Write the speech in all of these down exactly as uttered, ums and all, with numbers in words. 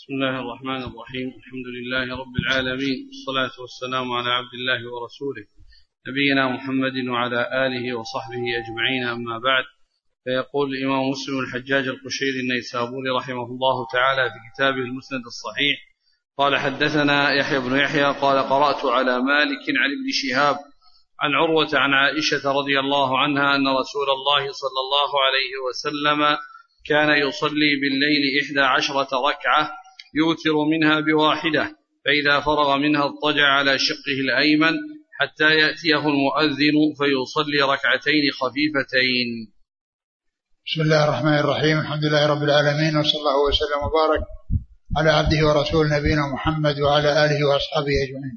بسم الله الرحمن الرحيم. الحمد لله رب العالمين، والصلاة والسلام على عبد الله ورسوله نبينا محمد وعلى آله وصحبه أجمعين، أما بعد. فيقول الإمام مسلم الحجاج القشيري النيسابوري رحمه الله تعالى في كتابه المسند الصحيح: قال حدثنا يحيى بن يحيى قال قرأت على مالك عن ابن شهاب عن عروة عن عائشة رضي الله عنها أن رسول الله صلى الله عليه وسلم كان يصلي بالليل إحدى عشرة ركعة يوتر منها بواحدة، فإذا فرغ منها اضطجع على شقه الأيمن حتى يأتيه المؤذن فيصلي ركعتين خفيفتين. بسم الله الرحمن الرحيم. الحمد لله رب العالمين، وصلى الله وسلم وبارك على عبده ورسول نبينا محمد وعلى آله وأصحابه أجمعين.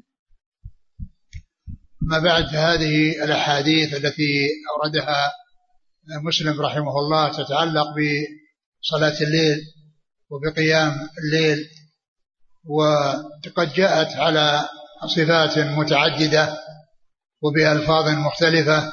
ما بعد، هذه الأحاديث التي أوردها مسلم رحمه الله تتعلق بصلاة الليل وبقيام الليل، وقد جاءت على صفات متعددة وبألفاظ مختلفة،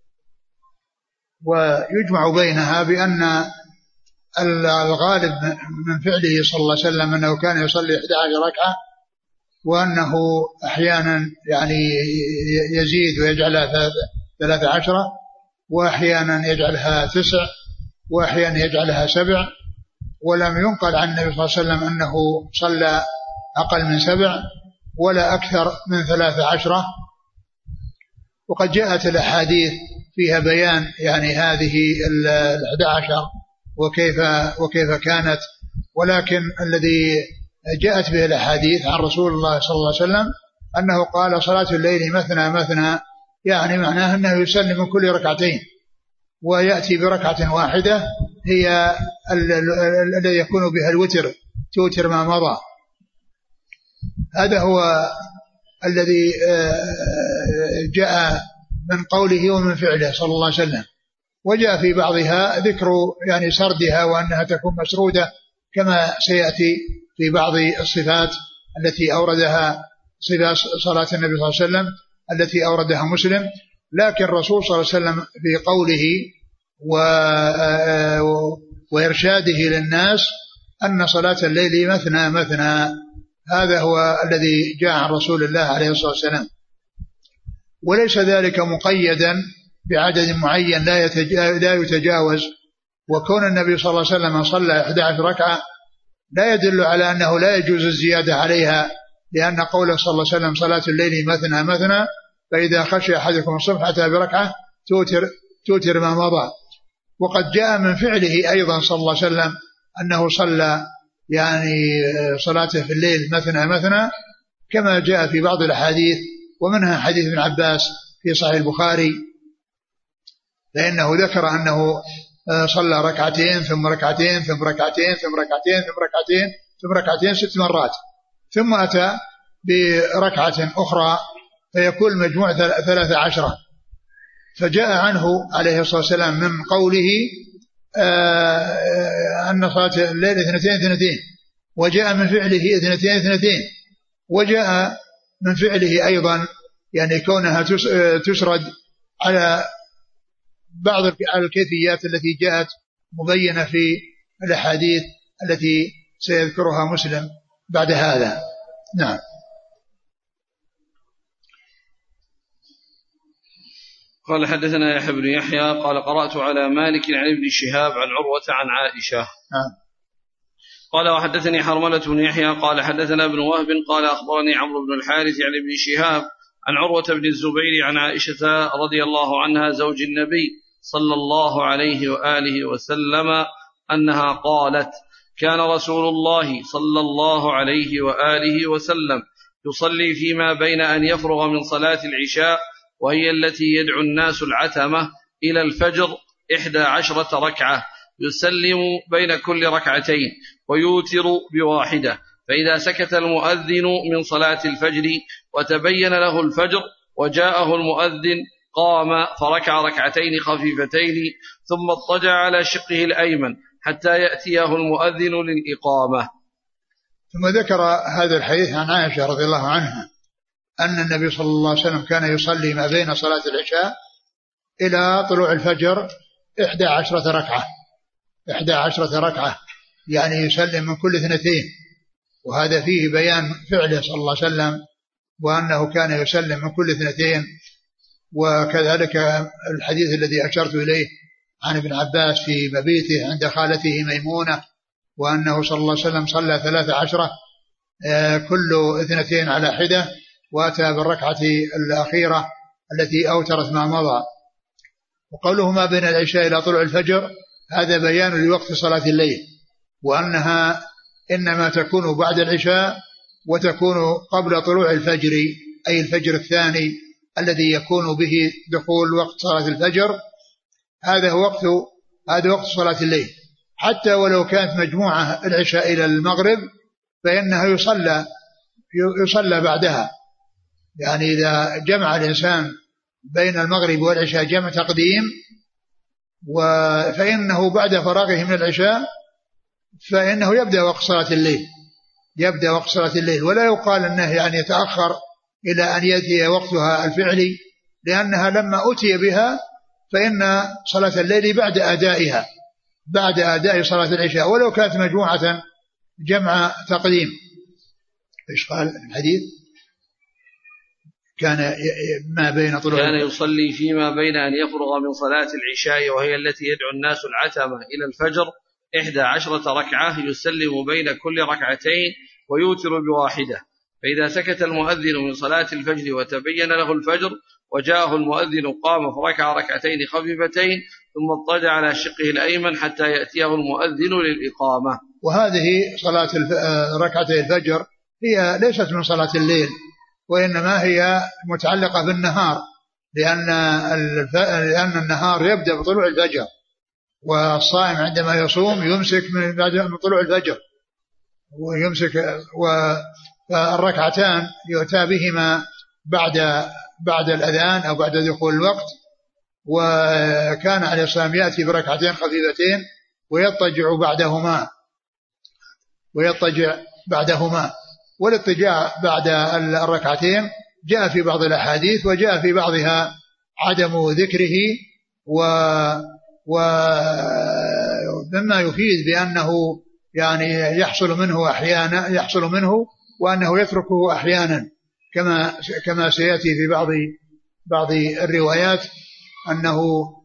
ويجمع بينها بأن الغالب من فعله صلى الله عليه وسلم أنه كان يصلي إحدى عشرة ركعة، وأنه أحيانا يعني يزيد ويجعلها ثلاثة عشرة، وأحيانا يجعلها تسع، وأحيانا يجعلها سبع. ولم ينقل عن النبي صلى الله عليه وسلم أنه صلى أقل من سبع ولا أكثر من ثلاثة عشرة. وقد جاءت الأحاديث فيها بيان يعني هذه الأحد عشر وكيف, وكيف كانت، ولكن الذي جاءت به الأحاديث عن رسول الله صلى الله عليه وسلم أنه قال صلاة الليل مثنى مثنى، يعني معناه أنه يسلم من كل ركعتين ويأتي بركعة واحدة هي الذي يكون بها الوتر، توتر ما مضى. هذا هو الذي جاء من قوله ومن فعله صلى الله عليه وسلم. وجاء في بعضها ذكر يعني سردها وأنها تكون مسرودة كما سيأتي في بعض الصفات التي أوردها، صفات صلاة النبي صلى الله عليه وسلم التي أوردها مسلم. لكن الرسول صلى الله عليه وسلم في قوله وإرشاده للناس أن صلاة الليل مثنى مثنى، هذا هو الذي جاء عن رسول الله عليه الصلاة والسلام، وليس ذلك مقيدا بعدد معين لا يتجاوز. وكون النبي صلى الله عليه وسلم صلى إحدى عشرة ركعة لا يدل على أنه لا يجوز الزيادة عليها، لأن قوله صلى الله عليه وسلم صلاة الليل مثنى مثنى، فإذا خشي أحدكم الصبح أتى بركعة توتر, توتر ما مضى. وقد جاء من فعله أيضا صلى الله عليه وسلم أنه صلى يعني صلاته في الليل مثنى مثنى كما جاء في بعض الأحاديث، ومنها حديث ابن عباس في صحيح البخاري، فإنه ذكر أنه صلى ركعتين ثم ركعتين ثم ركعتين ثم ركعتين ثم ركعتين ثم ركعتين ست مرات، ثم أتى بركعة أخرى فيكون المجموع ثلاثة عشرة. فجاء عنه عليه الصلاة والسلام من قوله أن صلاة الليل اثنتين اثنتين، وجاء من فعله اثنتين اثنتين، وجاء من فعله أيضا يعني كونها تسرد على بعض الكيفيات التي جاءت مبينة في الأحاديث التي سيذكرها مسلم بعد هذا. نعم. قال حدثنا يحيى بن يحيى قال قرأت على مالك عن ابن شهاب عن عروة عن عائشة. نعم. قال وحدثني حرملة بن يحيى قال حدثنا ابن وهب قال أخبرني عمرو بن الحارث عن ابن شهاب عن عروة بن الزبير عن عائشة رضي الله عنها زوج النبي صلى الله عليه وآله وسلم أنها قالت: كان رسول الله صلى الله عليه وآله وسلم يصلي فيما بين أن يفرغ من صلاة العشاء، وهي التي يدعو الناس العتمة، إلى الفجر إحدى عشرة ركعة، يسلم بين كل ركعتين ويوتر بواحدة، فإذا سكت المؤذن من صلاة الفجر وتبين له الفجر وجاءه المؤذن قام فركع ركعتين خفيفتين ثم اضطجع على شقه الأيمن حتى يأتيه المؤذن للإقامة. ثم ذكر هذا الحديث عن عائشة رضي الله عنها أن النبي صلى الله عليه وسلم كان يصلي ما بين صلاة العشاء إلى طلوع الفجر إحدى عشرة ركعة إحدى عشرة ركعة، يعني يسلم من كل اثنتين، وهذا فيه بيان فعله صلى الله عليه وسلم، وأنه كان يسلم من كل اثنتين. وكذلك الحديث الذي أشرت إليه عن ابن عباس في مبيته عند خالته ميمونة، وأنه صلى الله عليه وسلم صلى ثلاث عشرة كل اثنتين على حدة، وأتى بالركعة الأخيرة التي أوترت ما مضى. وقوله ما بين العشاء إلى طلوع الفجر هذا بيان لوقت صلاة الليل، وأنها إنما تكون بعد العشاء وتكون قبل طلوع الفجر، أي الفجر الثاني الذي يكون به دخول وقت صلاة الفجر. هذا هو وقت هذا وقت صلاة الليل، حتى ولو كانت مجموعة العشاء إلى المغرب فإنها يصلى يصلى بعدها. يعني إذا جمع الإنسان بين المغرب والعشاء جمع تقديم، فإنه بعد فراغه من العشاء فإنه يبدأ وقت صلاة الليل يبدأ وقت صلاة الليل ولا يقال أنه يعني يتأخر إلى أن يأتي وقتها الفعلي، لأنها لما أتي بها فإن صلاة الليل بعد أدائها بعد أداء صلاة العشاء ولو كانت مجموعة جمع تقديم. إيش قال الحديث؟ كان ما بين طلوع كان يصلي فيما بين أن يفرغ من صلاة العشاء وهي التي يدعو الناس العتمة إلى الفجر إحدى عشرة ركعة، يسلم بين كل ركعتين ويوتر بواحدة. فإذا سكت المؤذن من صلاة الفجر وتبين له الفجر وجاءه المؤذن قام فركع ركعتين خفيفتين ثم اضطجع على شقه الأيمن حتى يأتيه المؤذن للإقامة. وهذه صلاة ركعتي الفجر هي ليست من صلاة الليل، وإنما هي متعلقة بالنهار، لأن لأن النهار يبدأ بطلوع الفجر، والصائم عندما يصوم يمسك من بعد طلوع الفجر ويمسك. والركعتان يؤتى بهما بعد بعد الأذان أو بعد دخول الوقت. وكان عليه الصلاة والسلام يأتي بركعتين خفيفتين ويضطجع بعدهما ويضطجع بعدهما والاضطجاع بعد الركعتين جاء في بعض الأحاديث، وجاء في بعضها عدم ذكره، ومما يفيد بأنه يعني يحصل منه أحيانا يحصل منه وأنه يتركه أحيانا، كما كما سيأتي في بعض بعض الروايات أنه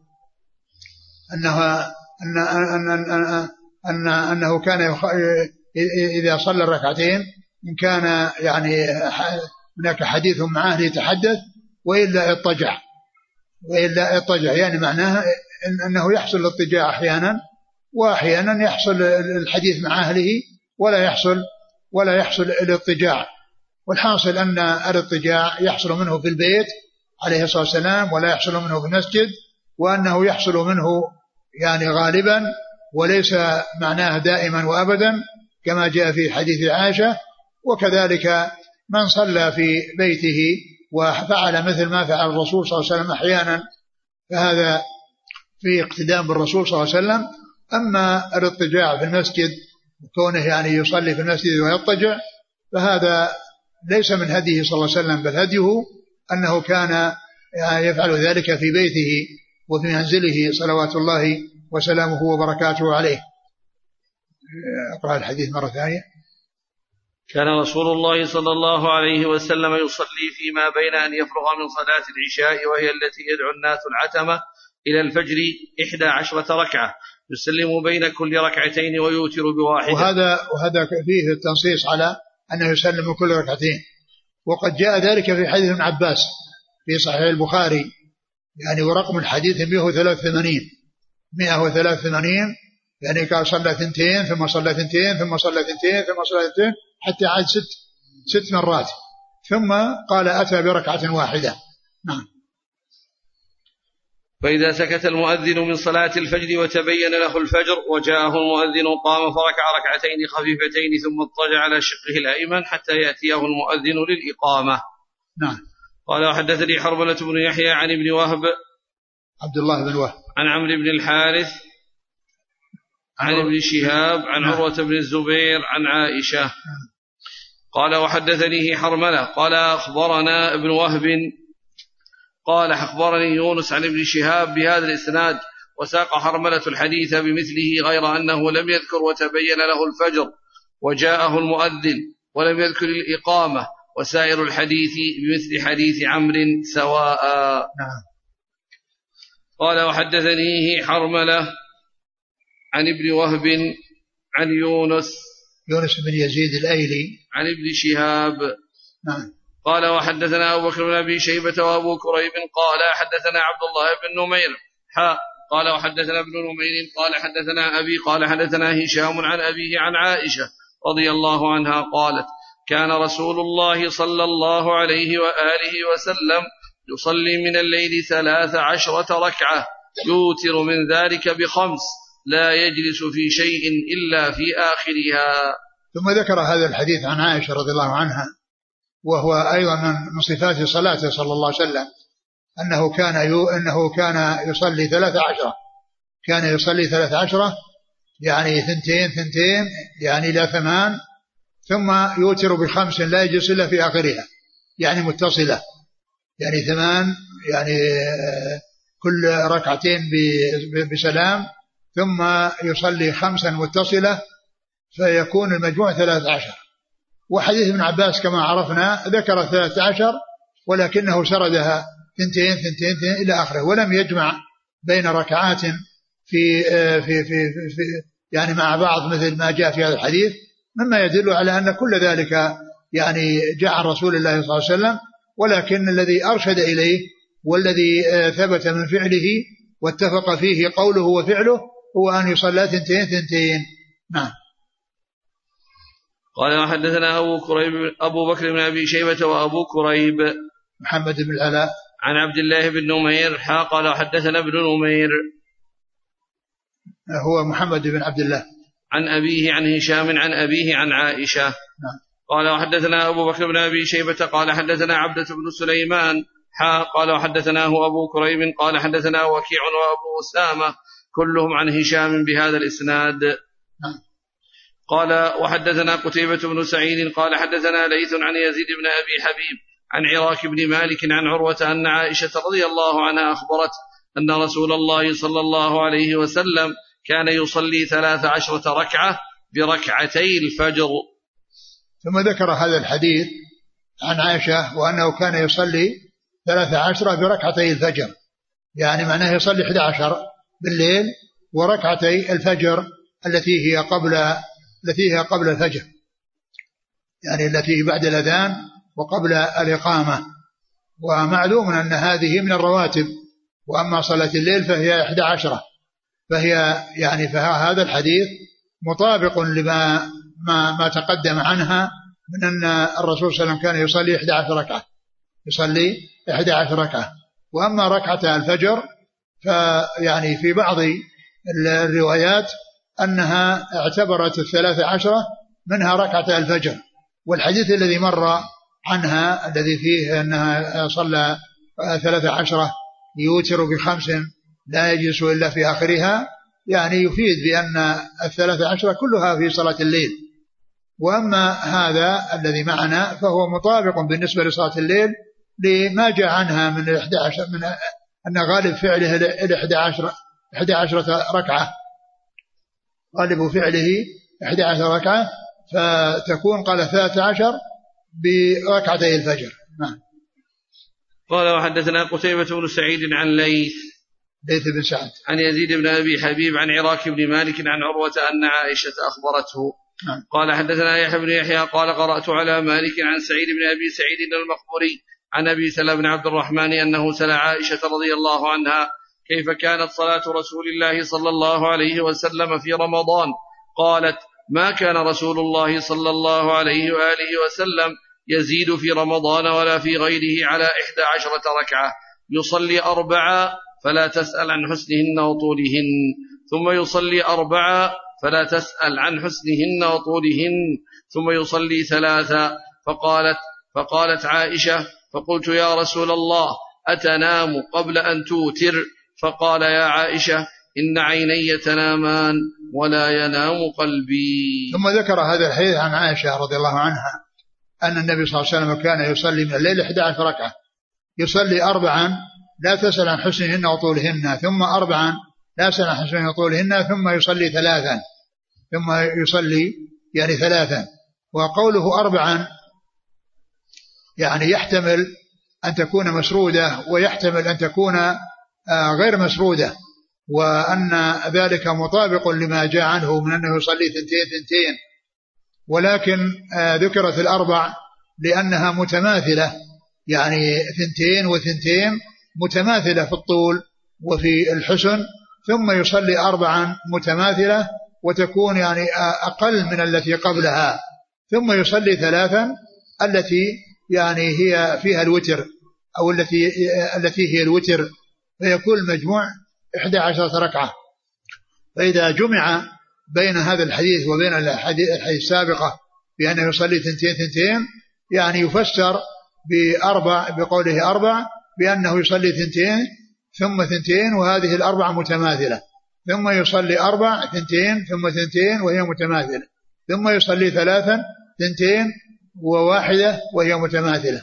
أنه أن أن أن أن أنه كان إذا صلى الركعتين إن كان يعني هناك حديث معه ليتحدث وإلا اضطجع وإلا اضطجع يعني معناها إن أنه يحصل الاضطجاع أحيانا، وأحيانا يحصل الحديث مع أهله ولا يحصل ولا يحصل الاضطجاع. والحاصل أن الاضطجاع يحصل منه في البيت عليه الصلاة والسلام ولا يحصل منه في المسجد، وأنه يحصل منه يعني غالبا وليس معناه دائما وأبدا كما جاء في حديث عائشة. وكذلك من صلى في بيته وفعل مثل ما فعل الرسول صلى الله عليه وسلم أحيانا فهذا في اقتدام بالرسول صلى الله عليه وسلم. أما الاضطجاع في المسجد كونه يعني يصلي في المسجد ويضطجع فهذا ليس من هديه صلى الله عليه وسلم، بل هديه أنه كان يفعل ذلك في بيته وفي منزله صلوات الله وسلامه وبركاته عليه. أقرأ الحديث مرة ثانية. كان رسول الله صلى الله عليه وسلم يصلي فيما بين أن يفرغ من صلاة العشاء وهي التي يدعو الناس العتمة إلى الفجر إحدى عشرة ركعة، يسلم بين كل ركعتين ويوتر بواحدة. وهذا وهذا فيه التنصيص على أنه يسلم كل ركعتين، وقد جاء ذلك في حديث ابن عباس في صحيح البخاري يعني ورقم الحديث مئة وثلاثة وثمانين مئة وثلاثة وثمانين يعني قال صلى ثنتين ثم صلى ثنتين ثم صلى ثنتين ثم صلى ثنتين حتى عاد ست ست مرات، ثم قال أتى بركعة واحدة. نعم. فإذا سكت المؤذن من صلاة الفجر وتبين له الفجر وجاءه المؤذن قام فركع ركعتين خفيفتين ثم اضطجع على شقه الأيمن حتى يأتيه المؤذن للإقامة. نعم. قال وحدثني حرملة بن يحيى عن ابن وهب عبد الله بن وهب عن عمرو بن الحارث عن ابن شهاب عن عروة بن الزبير عن عائشة قال وحدثنيه حرملة قال أخبرنا ابن وهب قال أخبرني يونس عن ابن شهاب بهذا الإسناد، وساق حرملة الحديث بمثله غير أنه لم يذكر وتبين له الفجر، وجاءه المؤذن ولم يذكر الإقامة، وسائر الحديث بمثل حديث عمرو سواء. نعم. قال وحدثنيه حرملة عن ابن وهب عن يونس يونس بن يزيد الأيلي عن ابن شهاب. نعم. قال وحدثنا أبو بكر بن أبي شيبة وأبو كريب قال حدثنا عبد الله بن نمير حاء قال وحدثنا ابن نمير قال حدثنا أبي قال حدثنا هشام عن أبيه عن عائشة رضي الله عنها قالت كان رسول الله صلى الله عليه وآله وسلم يصلي من الليل ثلاث عشرة ركعة يوتر من ذلك بخمس لا يجلس في شيء إلا في آخرها. ثم ذكر هذا الحديث عن عائشة رضي الله عنها، وهو أيضا من صفات صلاته صلى الله عليه وسلم أنه كان يو أنه كان يصلي ثلاث عشرة كان يصلي ثلاث عشرة يعني ثنتين ثنتين يعني إلى ثمان، ثم يوتر بخمس لا يجلس إلا في آخرها يعني متصلة، يعني ثمان يعني كل ركعتين بسلام، ثم يصلي خمسا متصلة فيكون المجموع ثلاث عشر. وحديث ابن عباس كما عرفنا ذكر ثلاث عشر ولكنه سردها ثنتين ثنتين ثنتين إلى آخره، ولم يجمع بين ركعات في, في, في, في, في يعني مع بعض مثل ما جاء في هذا الحديث، مما يدل على أن كل ذلك يعني جاء عن رسول الله صلى الله عليه وسلم، ولكن الذي أرشد إليه والذي ثبت من فعله واتفق فيه قوله وفعله هو أن يصلى ثنتين ثنتين. نعم. قال وحدثنا أبو كريب أبو بكر بن أبي شيبة وأبو كريب محمد بن العلاء عن عبد الله بن نمير حا قال وحدثنا ابن نمير هو محمد بن عبد الله عن أبيه عن هشام عن أبيه عن عائشة. نعم. قال وحدثنا أبو بكر بن أبي شيبة قال حدثنا عبدة بن سليمان حا قال وحدثناه أبو كريب قال حدثنا وكيع وأبو أسامة كلهم عن هشام بهذا الإسناد. نعم. قال وحدثنا قتيبة بن سعيد قال حدثنا ليث عن يزيد بن أبي حبيب عن عراك بن مالك عن عروة أن عائشة رضي الله عنها أخبرت أن رسول الله صلى الله عليه وسلم كان يصلي ثلاث عشرة ركعة بركعتي الفجر. ثم ذكر هذا الحديث عن عائشة وأنه كان يصلي ثلاث عشرة بركعتي الفجر، يعني معناه يصلي إحدى عشر بالليل وركعتي الفجر التي هي قبل التي هي قبل الفجر، يعني التي بعد الأذان وقبل الإقامة. ومعلوم أن هذه من الرواتب، وأما صلاة الليل فهي إحدى عشرة، فهي يعني فهذا الحديث مطابق لما ما, ما تقدم عنها من أن الرسول صلى الله عليه وسلم كان يصلي إحدى عشر ركعة يصلي إحدى عشر ركعة. وأما ركعة الفجر فيعني في بعض الروايات أنها اعتبرت الثلاث عشرة منها ركعة الفجر، والحديث الذي مر عنها الذي فيه أنها صلى ثلاث عشرة يوتر بخمس لا يجلس إلا في آخرها، يعني يفيد بأن الثلاث عشرة كلها في صلاة الليل. وأما هذا الذي معنا فهو مطابق بالنسبة لصلاة الليل لما جاء عنها من الإحدى عشر، من أن غالب فعله الإحدى عشر إحدى عشرة ركعة، غالب فعله إحدى عشر ركعة، فتكون قال ثلاث عشر بركعتي الفجر. نعم. قال وحدثنا قتيبة بن سعيد عن ليث ليث بن سعد عن يزيد بن أبي حبيب عن عراك بن مالك عن عروة أن عائشة أخبرته. نعم. قال حدثنا يحيى بن يحيى قال قرأت على مالك عن سعيد بن أبي سعيد المقبري عن أبي سلمة بن عبد الرحمن أنه سأل عائشة رضي الله عنها كيف كانت صلاة رسول الله صلى الله عليه وسلم في رمضان؟ قالت ما كان رسول الله صلى الله عليه وآله وسلم يزيد في رمضان ولا في غيره على إحدى عشرة ركعة، يصلي أربعة فلا تسأل عن حسنهن وطولهن، ثم يصلي أربعة فلا تسأل عن حسنهن وطولهن، ثم يصلي ثلاثة. فقالت فقالت عائشة فقلت يا رسول الله أتنام قبل أن توتر؟ فقال يا عائشة إن عيني تنامان ولا ينام قلبي. ثم ذكر هذا الحديث عن عائشة رضي الله عنها أن النبي صلى الله عليه وسلم كان يصلي من الليل إحدى عشرة ركعة، يصلي أربعا لا تسأل عن حسنهن وطولهن، ثم أربعا لا تسأل عن حسنهن وطولهن، ثم يصلي ثلاثا، ثم يصلي يعني ثلاثا. وقوله أربعا يعني يحتمل أن تكون مسرودة ويحتمل أن تكون غير مسرودة، وأن ذلك مطابق لما جاء عنه من أنه يصلي ثنتين ثنتين، ولكن ذكرت الأربع لأنها متماثلة، يعني ثنتين وثنتين متماثلة في الطول وفي الحسن، ثم يصلي أربعا متماثلة وتكون يعني أقل من التي قبلها، ثم يصلي ثلاثا التي يعني هي فيها الوتر أو التي التي هي الوتر، فيكون المجموع إحدى عشرة ركعة. فإذا جمع بين هذا الحديث وبين الحديث السابقة بأنه يصلي ثنتين ثنتين يعني يفسر بأربع بقوله أربع بأنه يصلي ثنتين ثم ثنتين وهذه الأربع متماثلة، ثم يصلي أربع ثنتين ثم ثنتين وهي متماثلة، ثم يصلي ثلاثا ثنتين وواحدة وهي متماثلة.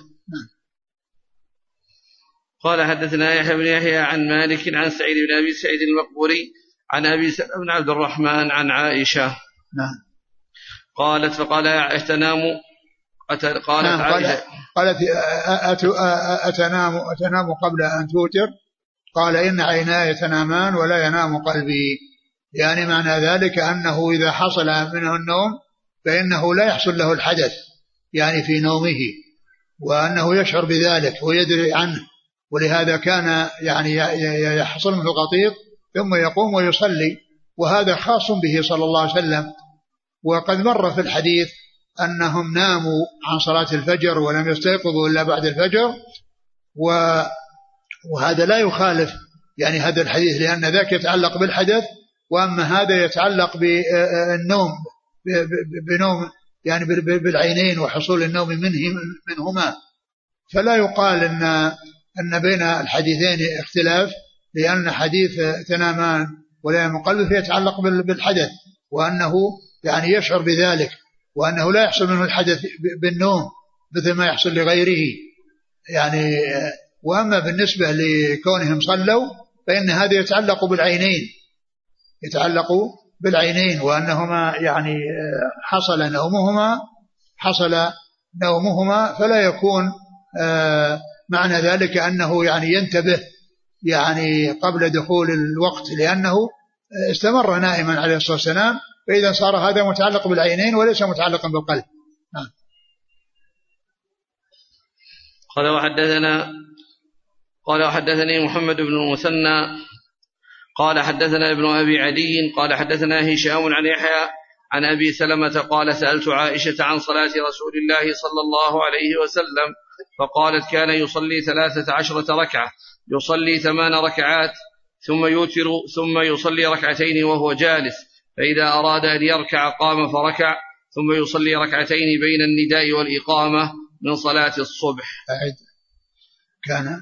قال حدثنا يحيى بن يحيى عن مالك عن سعيد بن أبي سعيد المقبوري عن أبي سلمة بن عبد الرحمن عن عائشة نعم قالت فقال أتنام أت... قالت نعم عائشة قالت أت... أتنام أتنام قبل أن توتر؟ قال إن عيناي تنامان ولا ينام قلبي، يعني معنى ذلك أنه إذا حصل منه النوم فإنه لا يحصل له الحدث يعني في نومه، وأنه يشعر بذلك ويدري عنه، ولهذا كان يعني يحصل منه غطيط ثم يقوم ويصلي، وهذا خاص به صلى الله عليه وسلم. وقد مر في الحديث أنهم ناموا عن صلاة الفجر ولم يستيقظوا إلا بعد الفجر، وهذا لا يخالف يعني هذا الحديث، لأن ذاك يتعلق بالحدث، وأما هذا يتعلق بالنوم بنوم يعني بالعينين وحصول النوم منهما. فلا يقال إن أن بين الحديثين اختلاف، لأن حديث تنامان ولا ينام قلبه يتعلق بالحدث، وأنه يعني يشعر بذلك، وأنه لا يحصل منه الحدث بالنوم مثل ما يحصل لغيره يعني. وأما بالنسبة لكونهم صلوا فإن هذا يتعلق بالعينين يتعلق بالعينين وأنهما يعني حصل نومهما حصل نومهما فلا يكون معنى ذلك أنه يعني ينتبه يعني قبل دخول الوقت، لأنه استمر نائما عليه الصلاة والسلام، فإذا صار هذا متعلق بالعينين وليس متعلقا بالقلب. قال وحدثنا قال وحدثني محمد بن المثنى قال حدثنا ابن أبي عدي قال حدثنا هشام عن يحيى عن أبي سلمة قال سألت عائشة عن صلاة رسول الله صلى الله عليه وسلم فقالت كان يصلي ثلاثة عشرة ركعة، يصلي ثمان ركعات ثم يوتر ثم يصلي ركعتين وهو جالس، فإذا أراد أن يركع قام فركع، ثم يصلي ركعتين بين النداء والإقامة من صلاة الصبح. كان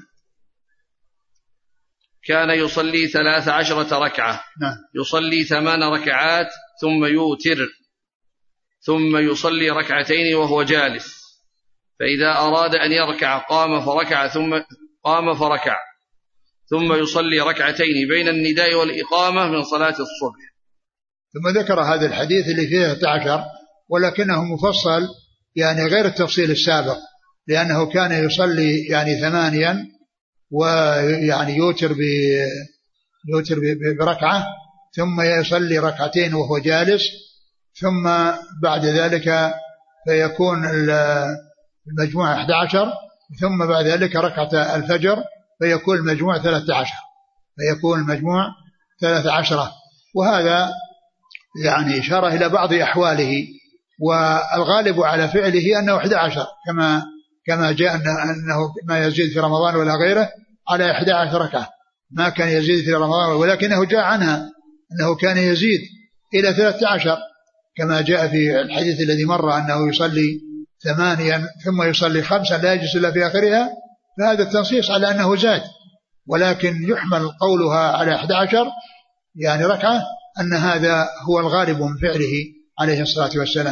كان يصلي ثلاث عشرة ركعة نعم. يصلي ثمان ركعات ثم يوتر ثم يصلي ركعتين وهو جالس، فإذا أراد أن يركع قام فركع ثم قام فركع ثم يصلي ركعتين بين النداء والإقامة من صلاة الصبح. ثم ذكر هذا الحديث اللي فيه ثلاثة عشر ولكنه مفصل يعني غير التفصيل السابق، لأنه كان يصلي يعني ثمانيا ويعني يوتر يوتر بركعة ثم يصلي ركعتين وهو جالس، ثم بعد ذلك فيكون المجموع أحد عشر، ثم بعد ذلك ركعة الفجر فيكون المجموع ثلاثة عشر فيكون المجموع ثلاثة عشرة. وهذا يعني إشارة إلى بعض أحواله، والغالب على فعله أنه أحد عشر كما كما جاء أنه ما يزيد في رمضان ولا غيره على أحد عشر ركعة، ما كان يزيد في رمضان، ولكنه جاء عنها أنه كان يزيد إلى ثلاثة عشر كما جاء في الحديث الذي مر أنه يصلي ثمانيا ثم يصلي خمسا لا يجلس إلا في آخرها، فهذا التنصيص على أنه زاد، ولكن يحمل قولها على أحد عشر يعني ركعة أن هذا هو الغالب من فعله عليه الصلاة والسلام.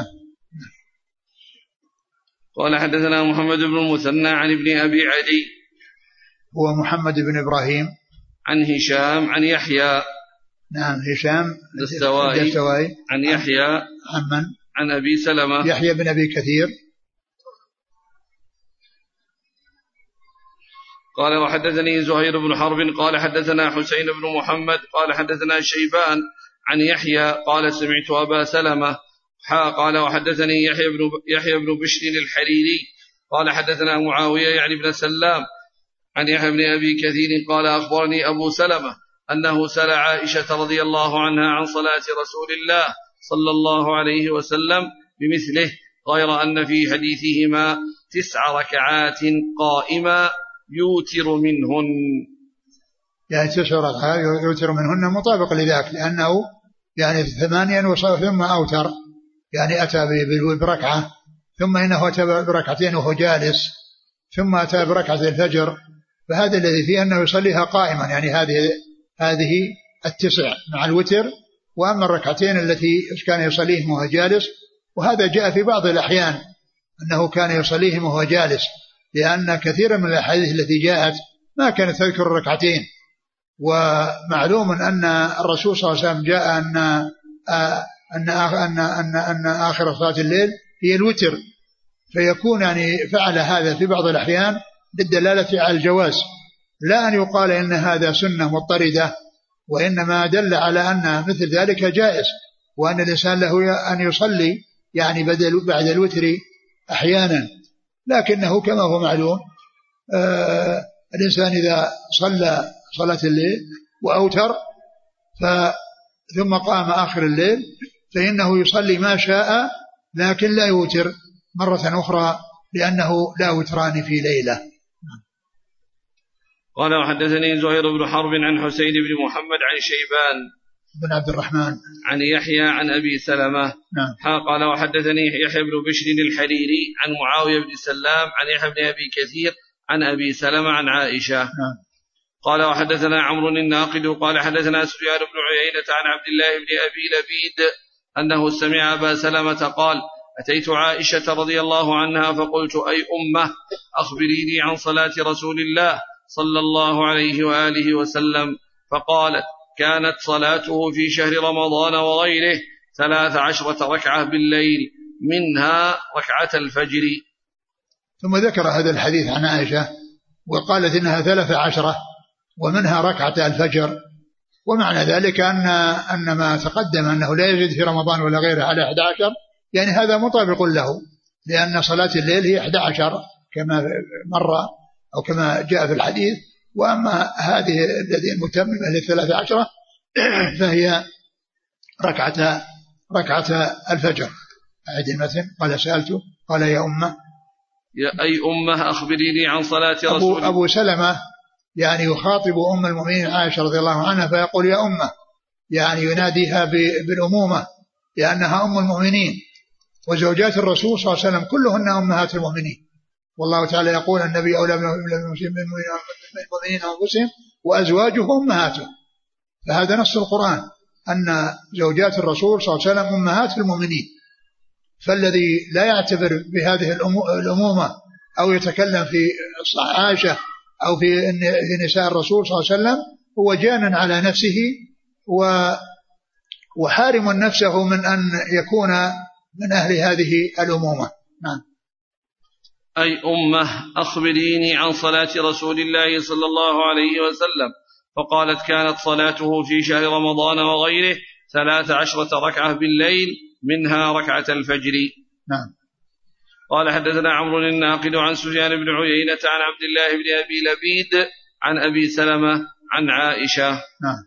قال حدثنا محمد بن المثنى عن ابن أبي عدي هو محمد بن إبراهيم عن هشام عن يحيى نعم هشام الدستوائي عن يحيى عن من عن أبي سلمة يحيى بن أبي كثير قال وحدثني زهير بن حرب قال حدثنا حسين بن محمد قال حدثنا شيبان عن يحيى قال سمعت أبا سلمة حا قال وحدثني يحيى بن يحيى بن بشر الحريري قال حدثنا معاوية يعني بن سلام عن يحيى بن أبي كثير قال أخبرني أبو سلمة أنه سأل عائشة رضي الله عنها عن صلاة رسول الله صلى الله عليه وسلم بمثله غير أن في حديثهما تسع ركعات قائمة يوتر منهن، يعني تسع ركعات يوتر منهن مطابق لذاك، لأنه يعني ثمانيا وصار ثم أوتر، يعني أتى بركعة ثم إنه أتى بركعتين وهو جالس ثم أتى بركعة الفجر، فهذا الذي فيه أنه يصليها قائما، يعني هذه هذه التسع مع الوتر، وأما الركعتين التي كان يصليهم وهو جالس، وهذا جاء في بعض الأحيان أنه كان يصليهم وهو جالس، لأن كثيرا من الأحاديث التي جاءت ما كانت تذكر الركعتين، ومعلوم أن الرسول صلى الله عليه وسلم جاء أن أن أن أن, أن آخر صلاة الليل هي الوتر، فيكون يعني فعل هذا في بعض الأحيان للدلالة على الجواز، لا أن يقال إن هذا سنة مضطردة، وإنما دل على أن مثل ذلك جائز، وأن الإنسان له أن يصلي يعني بدل بعد الوتر أحيانا، لكنه كما هو معلوم آه الإنسان إذا صلى صلاة الليل وأوتر ثم قام آخر الليل فإنه يصلي ما شاء، لكن لا يوتر مرة أخرى، لأنه لا وتران في ليلة. قال وحدثني زهير بن حرب عن حسين بن محمد عن شيبان بن عبد الرحمن عن يحيى عن أبي سلمة. نعم. قال وحدثني يحيى بن بشر الحريري عن معاوية بن سلام عن يحيى بن أبي كثير عن أبي سلمة عن عائشة. نعم. قال وحدثنا عمرو الناقد قال حدثنا سفيان بن عيينة عن عبد الله بن أبي لبيد أنه سمع أبا سلمة قال أتيت عائشة رضي الله عنها فقلت أي أمة أخبريني عن صلاة رسول الله صلى الله عليه وآله وسلم، فقالت كانت صلاته في شهر رمضان وغيره ثلاث عشرة ركعة بالليل منها ركعة الفجر. ثم ذكر هذا الحديث عن عائشة وقالت إنها ثلاث عشرة ومنها ركعة الفجر، ومعنى ذلك أن أن ما تقدم أنه لا يزيد في رمضان ولا غيره على أحد عشر، يعني هذا مطابق له، لأن صلاة الليل هي أحد عشر كما مر أو كما جاء في الحديث، وأما هذه الذي المتممة للثلاث عشرة فهي ركعة ركعة الفجر. أعد المتن. قال سألته قال يا أمة يا أي أمة أخبريني عن صلاة رسول أبو, أبو سلمة يعني يخاطب أم المؤمنين عائشة رضي الله عنها فيقول يا أمة، يعني يناديها بالأمومة لأنها أم المؤمنين، وزوجات الرسول صلى الله عليه وسلم كلهن أمهات المؤمنين، والله تعالى يقول النبي أولى بالمؤمنين أنفسهم وأزواجه أمهاته، فهذا نص القرآن أن زوجات الرسول صلى الله عليه وسلم أمهات المؤمنين، فالذي لا يعتبر بهذه الأمومة أو يتكلم في عائشة أو في نساء الرسول صلى الله عليه وسلم هو جان على نفسه وحارم نفسه من أن يكون من أهل هذه الأمومة. نعم. أي أمة أخبريني عن صلاة رسول الله صلى الله عليه وسلم، فقالت كانت صلاته في شهر رمضان وغيره ثلاث عشرة ركعة بالليل منها ركعة الفجر. نعم. قال حدثنا عمرو الناقد عن سفيان بن عيينة عن عبد الله بن أبي لبيد عن أبي سلمة عن عائشة. نعم.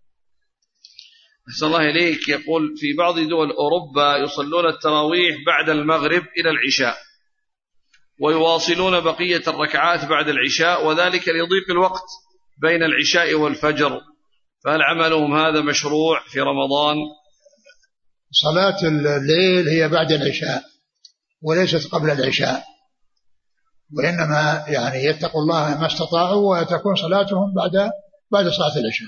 أحسن الله إليك. يقول في بعض دول أوروبا يصلون التراويح بعد المغرب إلى العشاء ويواصلون بقية الركعات بعد العشاء، وذلك لضيق الوقت بين العشاء والفجر، فهل عملهم هذا مشروع في رمضان؟ صلاة الليل هي بعد العشاء وليست قبل العشاء، وإنما يعني يتقوا الله ما استطاعوا وتكون صلاتهم بعد بعد صلاة العشاء.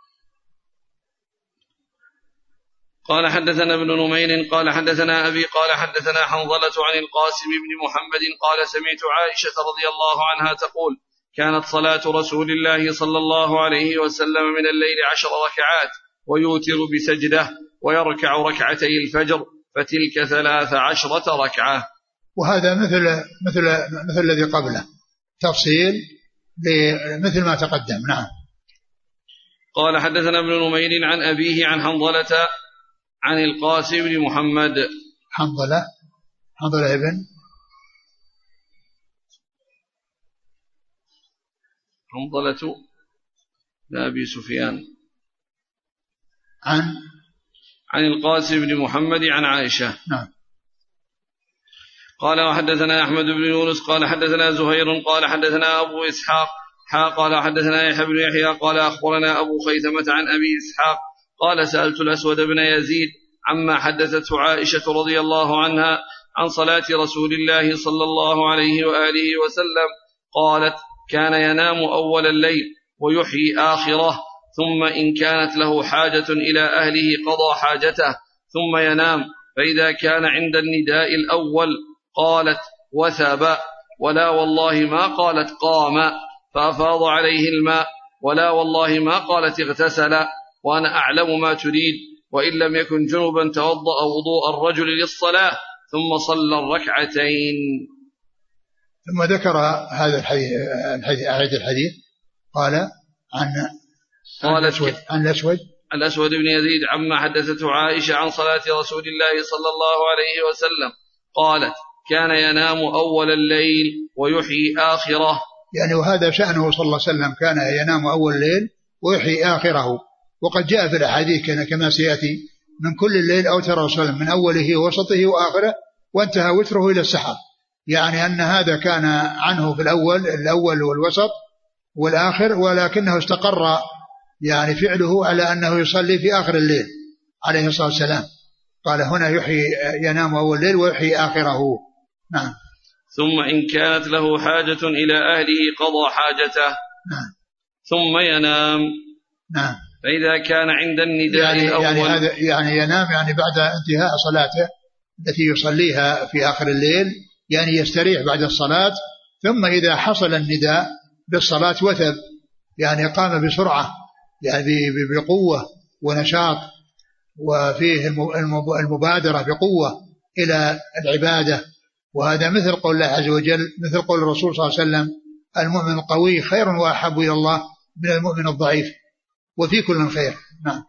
قال حدثنا ابن نمير قال حدثنا أبي قال حدثنا حنظلة عن القاسم بن محمد قال سمعت عائشة رضي الله عنها تقول كانت صلاة رسول الله صلى الله عليه وسلم من الليل عشر ركعات ويوتر بسجدة ويركع ركعتي الفجر فتلك ثلاث عشرة ركعة. وهذا مثل مثل مثل الذي قبله تفصيل مثل ما تقدم. نعم. قال حدثنا ابن نمير عن أبيه عن حنظلة عن القاسم بن محمد. حنظلة حنظلة ابن حنظلة لأبي سفيان عن عن القاسم بن محمد عن عائشة. نعم. قال وحدثنا أحمد بن يونس قال حدثنا زهير قال حدثنا أبو إسحاق حا قال حدثنا يحيى بن يحيى قال أخبرنا أبو خيثمة عن أبي إسحاق قال سألت الأسود بن يزيد عما حدثته عائشة رضي الله عنها عن صلاة رسول الله صلى الله عليه وآله وسلم قالت كان ينام أول الليل ويحيي آخره ثم إن كانت له حاجة إلى أهله قضى حاجته ثم ينام فإذا كان عند النداء الأول قالت وثب ولا والله ما قالت قام فأفاض عليه الماء ولا والله ما قالت اغتسل وأنا أعلم ما تريد وإن لم يكن جنبا توضأ وضوء الرجل للصلاة ثم صلى الركعتين. ثم ذكر هذا الحديث أعيد الحديث قال عن عن الأسود عن الأسود الأسود بن يزيد عما حدثته عائشة عن صلاة رسول الله صلى الله عليه وسلم قالت كان ينام أول الليل ويحيي آخره. يعني وهذا شأنه صلى الله عليه وسلم كان ينام أول الليل ويحيي آخره. وقد جاء في الأحاديث كما سيأتي من كل الليل أوتر صلى الله عليه وسلم من أوله ووسطه وآخره وانتهى وتره إلى السحر. يعني أن هذا كان عنه في الأول الأول والوسط والآخر ولكنه استقر يعني فعله على أنه يصلي في آخر الليل عليه الصلاة والسلام. قال هنا يحيي ينام أول الليل ويحيي آخره. نعم. ثم إن كانت له حاجة إلى أهله قضى حاجته. نعم. ثم ينام. نعم. فإذا كان عند النداء يعني الأول يعني, هذا يعني ينام يعني بعد انتهاء صلاته التي يصليها في آخر الليل يعني يستريح بعد الصلاة ثم إذا حصل النداء بالصلاة وثب يعني قام بسرعة يعني بقوة ونشاط وفيه المبادرة بقوة إلى العبادة. وهذا مثل قول الله عز وجل مثل قول الرسول صلى الله عليه وسلم المؤمن القوي خير وأحب إلى الله من المؤمن الضعيف وفي كل خير. نعم.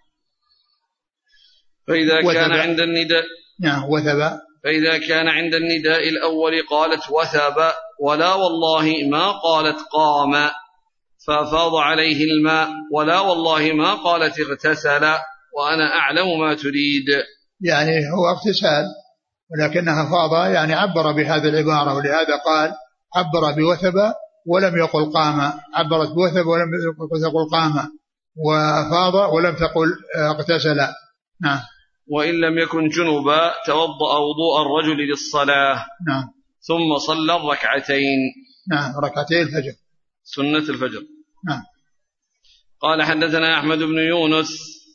فإذا وثب. كان عند النداء نعم وثب. فإذا كان عند النداء الأول قالت وثب ولا والله ما قالت قام فأفاض عليه الماء ولا والله ما قالت اغتسل وأنا أعلم ما تريد. يعني هو اغتسال ولكنها فاض يعني عبر بهذه العبارة ولهذا قال عبر بوثب ولم يقل قام. عبرت بوثب ولم يقل قام وفاض ولم تقل اغتسل. نعم. وإن لم يكن جنبا توضأ وضوء الرجل للصلاة. نعم. ثم صلى الركعتين. نعم ركعتين الفجر سنة الفجر. نعم. قال حدثنا أحمد بن يونس.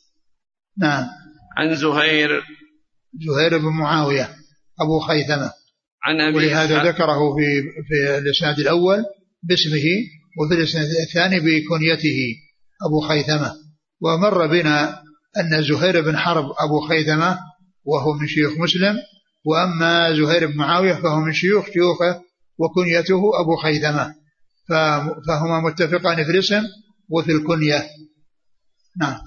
نعم. عن زهير زهير بن معاوية أبو خيثمة عن أبي ولهذا ذكره في في الإسناد الأول باسمه وفي الإسناد الثاني بكنيته أبو خيثمة. ومر بنا أن زهير بن حرب أبو خيثمة وهو من شيوخ مسلم وأما زهير بن معاوية فهو من شيوخ شيوخه وكنيته أبو خيثمة فهما متفقان في الاسم وفي الكنية. نعم.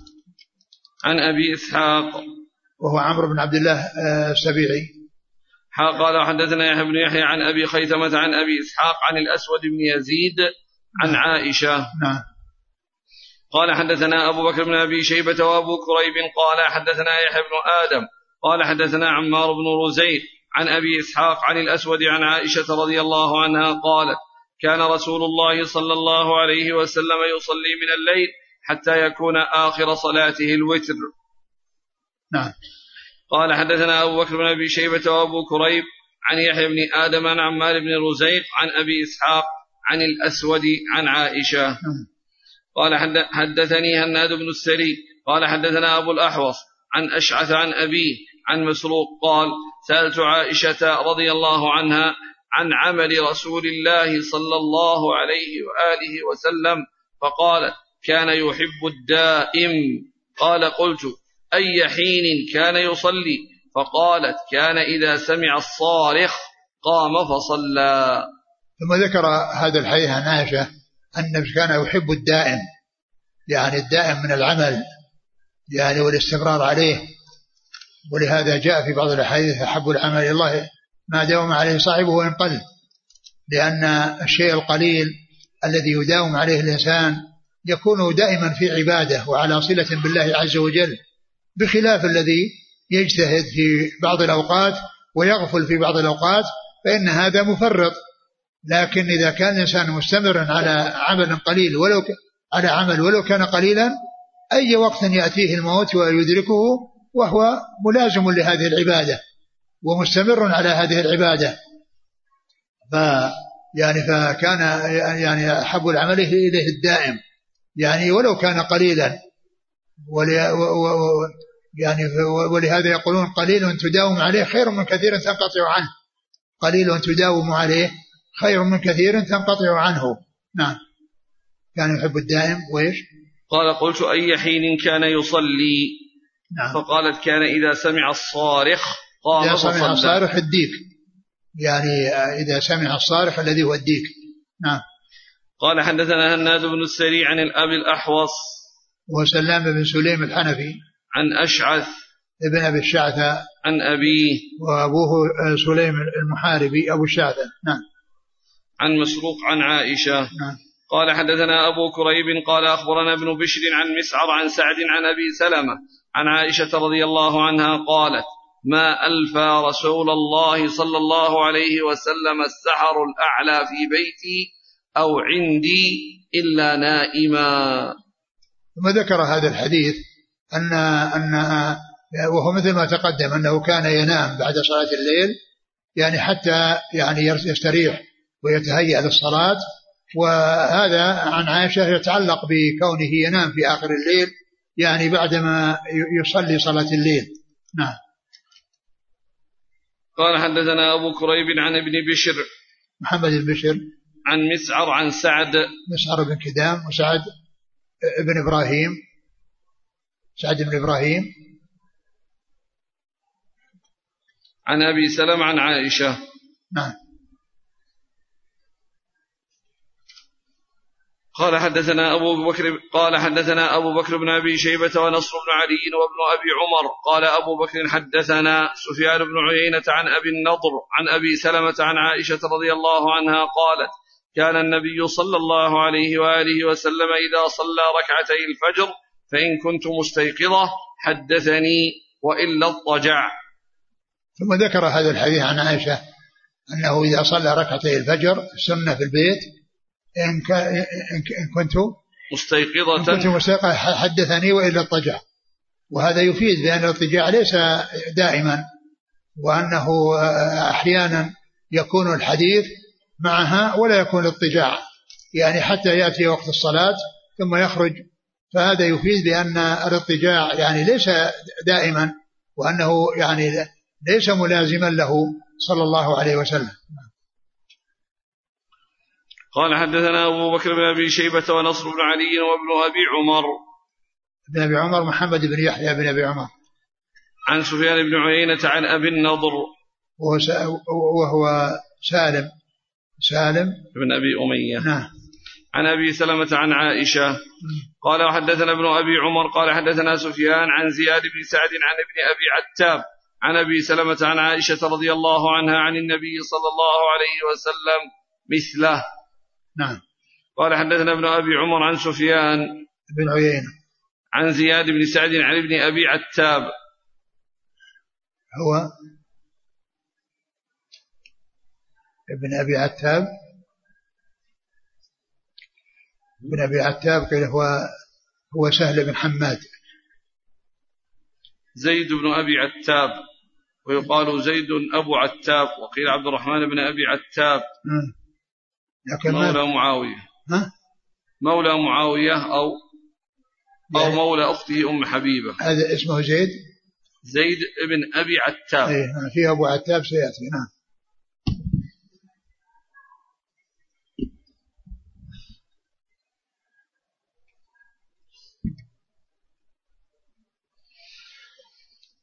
عن أبي إسحاق وهو عمرو بن عبد الله السبيعي. قال حدثنا يحيى بن يحيى عن أبي خيثمة عن أبي إسحاق عن الأسود بن يزيد عن عائشة. نعم. قال حدثنا أبو بكر بن أبي شيبة وأبو كريب قال حدثنا يحيى بن آدم قال حدثنا عمار بن رزيق عن أبي إسحاق عن الأسود عن عائشة رضي الله عنها قالت كان رسول الله صلى الله عليه وسلم يصلي من الليل حتى يكون آخر صلاته الوتر. نعم. قال حدثنا أبو بكر بن أبي شيبة وأبو كريب عن يحيى بن آدم عن عمار بن رزيق عن أبي إسحاق عن الأسود عن عائشة. نعم. قال حدثني هناد بن السري قال حدثنا أبو الأحوص عن أشعث عن أبيه عن مسروق قال سألت عائشة رضي الله عنها عن عمل رسول الله صلى الله عليه وآله وسلم فقالت كان يحب الدائم. قال قلت أي حين كان يصلي؟ فقالت كان إذا سمع الصارخ قام فصلى. ثم ذكر هذا الحديث عن عائشة أن كان يحب الدائم، يعني الدائم من العمل يعني والاستمرار عليه، ولهذا جاء في بعض الأحاديث أحب العمل إلى الله ما داوم عليه صاحبه وإن قل، لأن الشيء القليل الذي يداوم عليه الإنسان يكون دائما في عبادة وعلى صلة بالله عز وجل، بخلاف الذي يجتهد في بعض الأوقات ويغفل في بعض الأوقات فإن هذا مفرط. لكن إذا كان الإنسان مستمرا على عمل قليل ولو على عمل ولو كان قليلا، أي وقت يأتيه الموت ويدركه وهو ملازم لهذه العبادة ومستمر على هذه العبادة، ف يعني فكان يعني أحب العمل إليه الدائم، يعني ولو كان قليلا، ولي يعني ولهذا يقولون قليل تداوم عليه خير من كثير تنقطع عنه، قليل تداوم عليه خير من كثير تنقطع عنه. نعم، كان يحب الدائم. وإيش قال قلت أي حين كان يصلي؟ نعم. فقالت كان إذا سمع الصارخ قام فصلى. إذا سمع الصارخ الديك، يعني إذا سمع الصارخ الذي هو الديك. نعم. قال حدثنا هناد بن السري عن الأب الأحوص وسلام بن سليم الحنفي عن أشعث ابن أبي الشعثة عن أبيه وأبوه سليم المحاربي أبو الشعثة. نعم. عن مسروق عن عائشة. نعم. قال حدثنا أبو كريب قال أخبرنا ابن بشر عن مسعر عن سعد عن أبي سلمة عن عائشة رضي الله عنها قالت ما ألفى رسول الله صلى الله عليه وسلم السحر الأعلى في بيتي أو عندي إلا نائما. ثم ذكر هذا الحديث أن أن وهو مثل ما تقدم أنه كان ينام بعد صلاة الليل، يعني حتى يعني يستريح ويتهيأ للصلاة، وهذا عن عائشة يتعلق بكونه ينام في آخر الليل، يعني بعدما يصلي صلاة الليل. نعم. قال حدثنا أبو كريب عن ابن بشر محمد بن بشر عن مسعر عن سعد مسعر بن كدام وسعد ابن إبراهيم سعد بن إبراهيم عن أبي سلمة عن عائشة. نعم. قال حدثنا أبو بكر قال حدثنا أبو بكر بن أبي شيبة ونصر بن علي وابن أبي عمر قال أبو بكر حدثنا سفيان بن عيينة عن أبي النضر عن أبي سلمة عن عائشة رضي الله عنها قالت كان النبي صلى الله عليه وآله وسلم إذا صلى ركعتي الفجر فإن كنت مستيقظة حدثني وإلا اضطجع. ثم ذكر هذا الحديث عن عائشة أنه إذا صلى ركعتي الفجر السنة في البيت إن, ك... إن كنت مستيقظة إن كنت مستيقظة حدثني وإلا اضطجع، وهذا يفيد بأن الاضطجاع ليس دائما، وأنه أحيانا يكون الحديث معها ولا يكون الاضطجاع، يعني حتى يأتي وقت الصلاة ثم يخرج، فهذا يفيد بأن الاضطجاع يعني ليس دائما، وأنه يعني ليس ملازما له صلى الله عليه وسلم. قال حدثنا أبو بكر بن أبي شيبة ونصر بن علي وابن أبي عمر ابن أبي عمر محمد بن يحيى بن أبي عمر عن سفيان بن عيينة عن أبي النضر وهو سالم سالم بن أبي أمية. نعم. عن أبي سلمة عن عائشة قال وحدثنا ابن أبي عمر قال حدثنا سفيان عن زياد بن سعد عن ابن أبي عتاب عن أبي سلمة عن عائشة رضي الله عنها عن النبي صلى الله عليه وسلم مثله. نعم. قال حدثنا ابن أبي عمر عن سفيان بن عيينة عن زياد بن سعد عن ابن أبي عتاب هو ابن أبي عتاب ابن أبي عتاب قيل هو هو سهل بن حماد. زيد بن أبي عتاب ويقال زيد أبو عتاب وقيل عبد الرحمن بن أبي عتاب لكن مولى معاوية ها؟ مولى معاوية أو أو يعني مولى أخته أم حبيبة. هذا اسمه زيد زيد بن أبي عتاب. أيه في أبو عتاب سيأتي. نعم.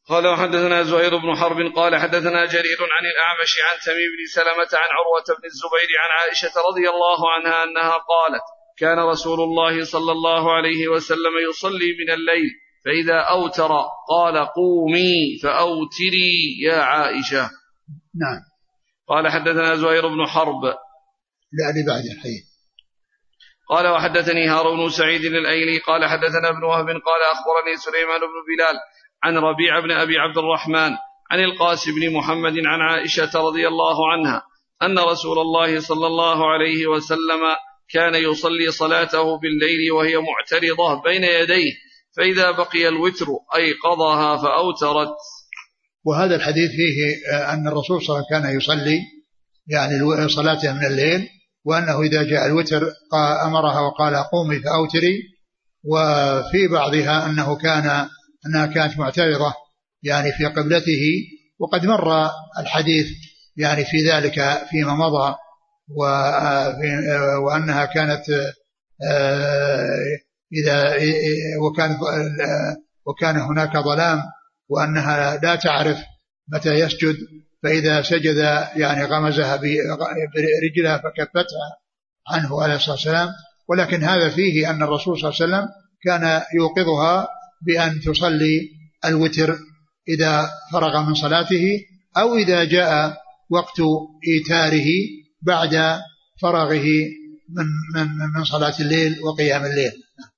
قال وحدثنا زهير بن حرب قال حدثنا جرير عن الأعمش عن تميم بن سلمة عن عروة بن الزبير عن عائشة رضي الله عنها أنها قالت كان رسول الله صلى الله عليه وسلم يصلي من الليل فإذا أوتر قال قومي فأوتري يا عائشة. نعم. قال حدثنا زهير بن حرب لا لبعد الحديث. قال وحدثني هارون سعيد الأيلي قال حدثنا ابن وهب قال أخبرني سليمان بن بلال عن ربيع بن أبي عبد الرحمن عن القاسم بن محمد عن عائشة رضي الله عنها أن رسول الله صلى الله عليه وسلم كان يصلي صلاته بالليل وهي معترضة بين يديه فإذا بقي الوتر أيقظها فأوترت. وهذا الحديث فيه أن الرسول صلى الله عليه وسلم كان يصلي يعني صلاته من الليل وأنه إذا جاء الوتر أمرها وقال قومي فأوتري. وفي بعضها أنه كان أنها كانت معترضة يعني في قبلته وقد مر الحديث يعني في ذلك فيما مضى وأنها كانت إذا وكان وكان هناك ظلام وأنها لا تعرف متى يسجد فإذا سجد يعني غمزها برجلها فكفتها عنه عليه الصلاة والسلام. ولكن هذا فيه أن الرسول صلى الله عليه وسلم كان يوقظها بأن تصلي الوتر إذا فرغ من صلاته أو إذا جاء وقت إيتاره بعد فرغه من, من, من صلاة الليل وقيام الليل.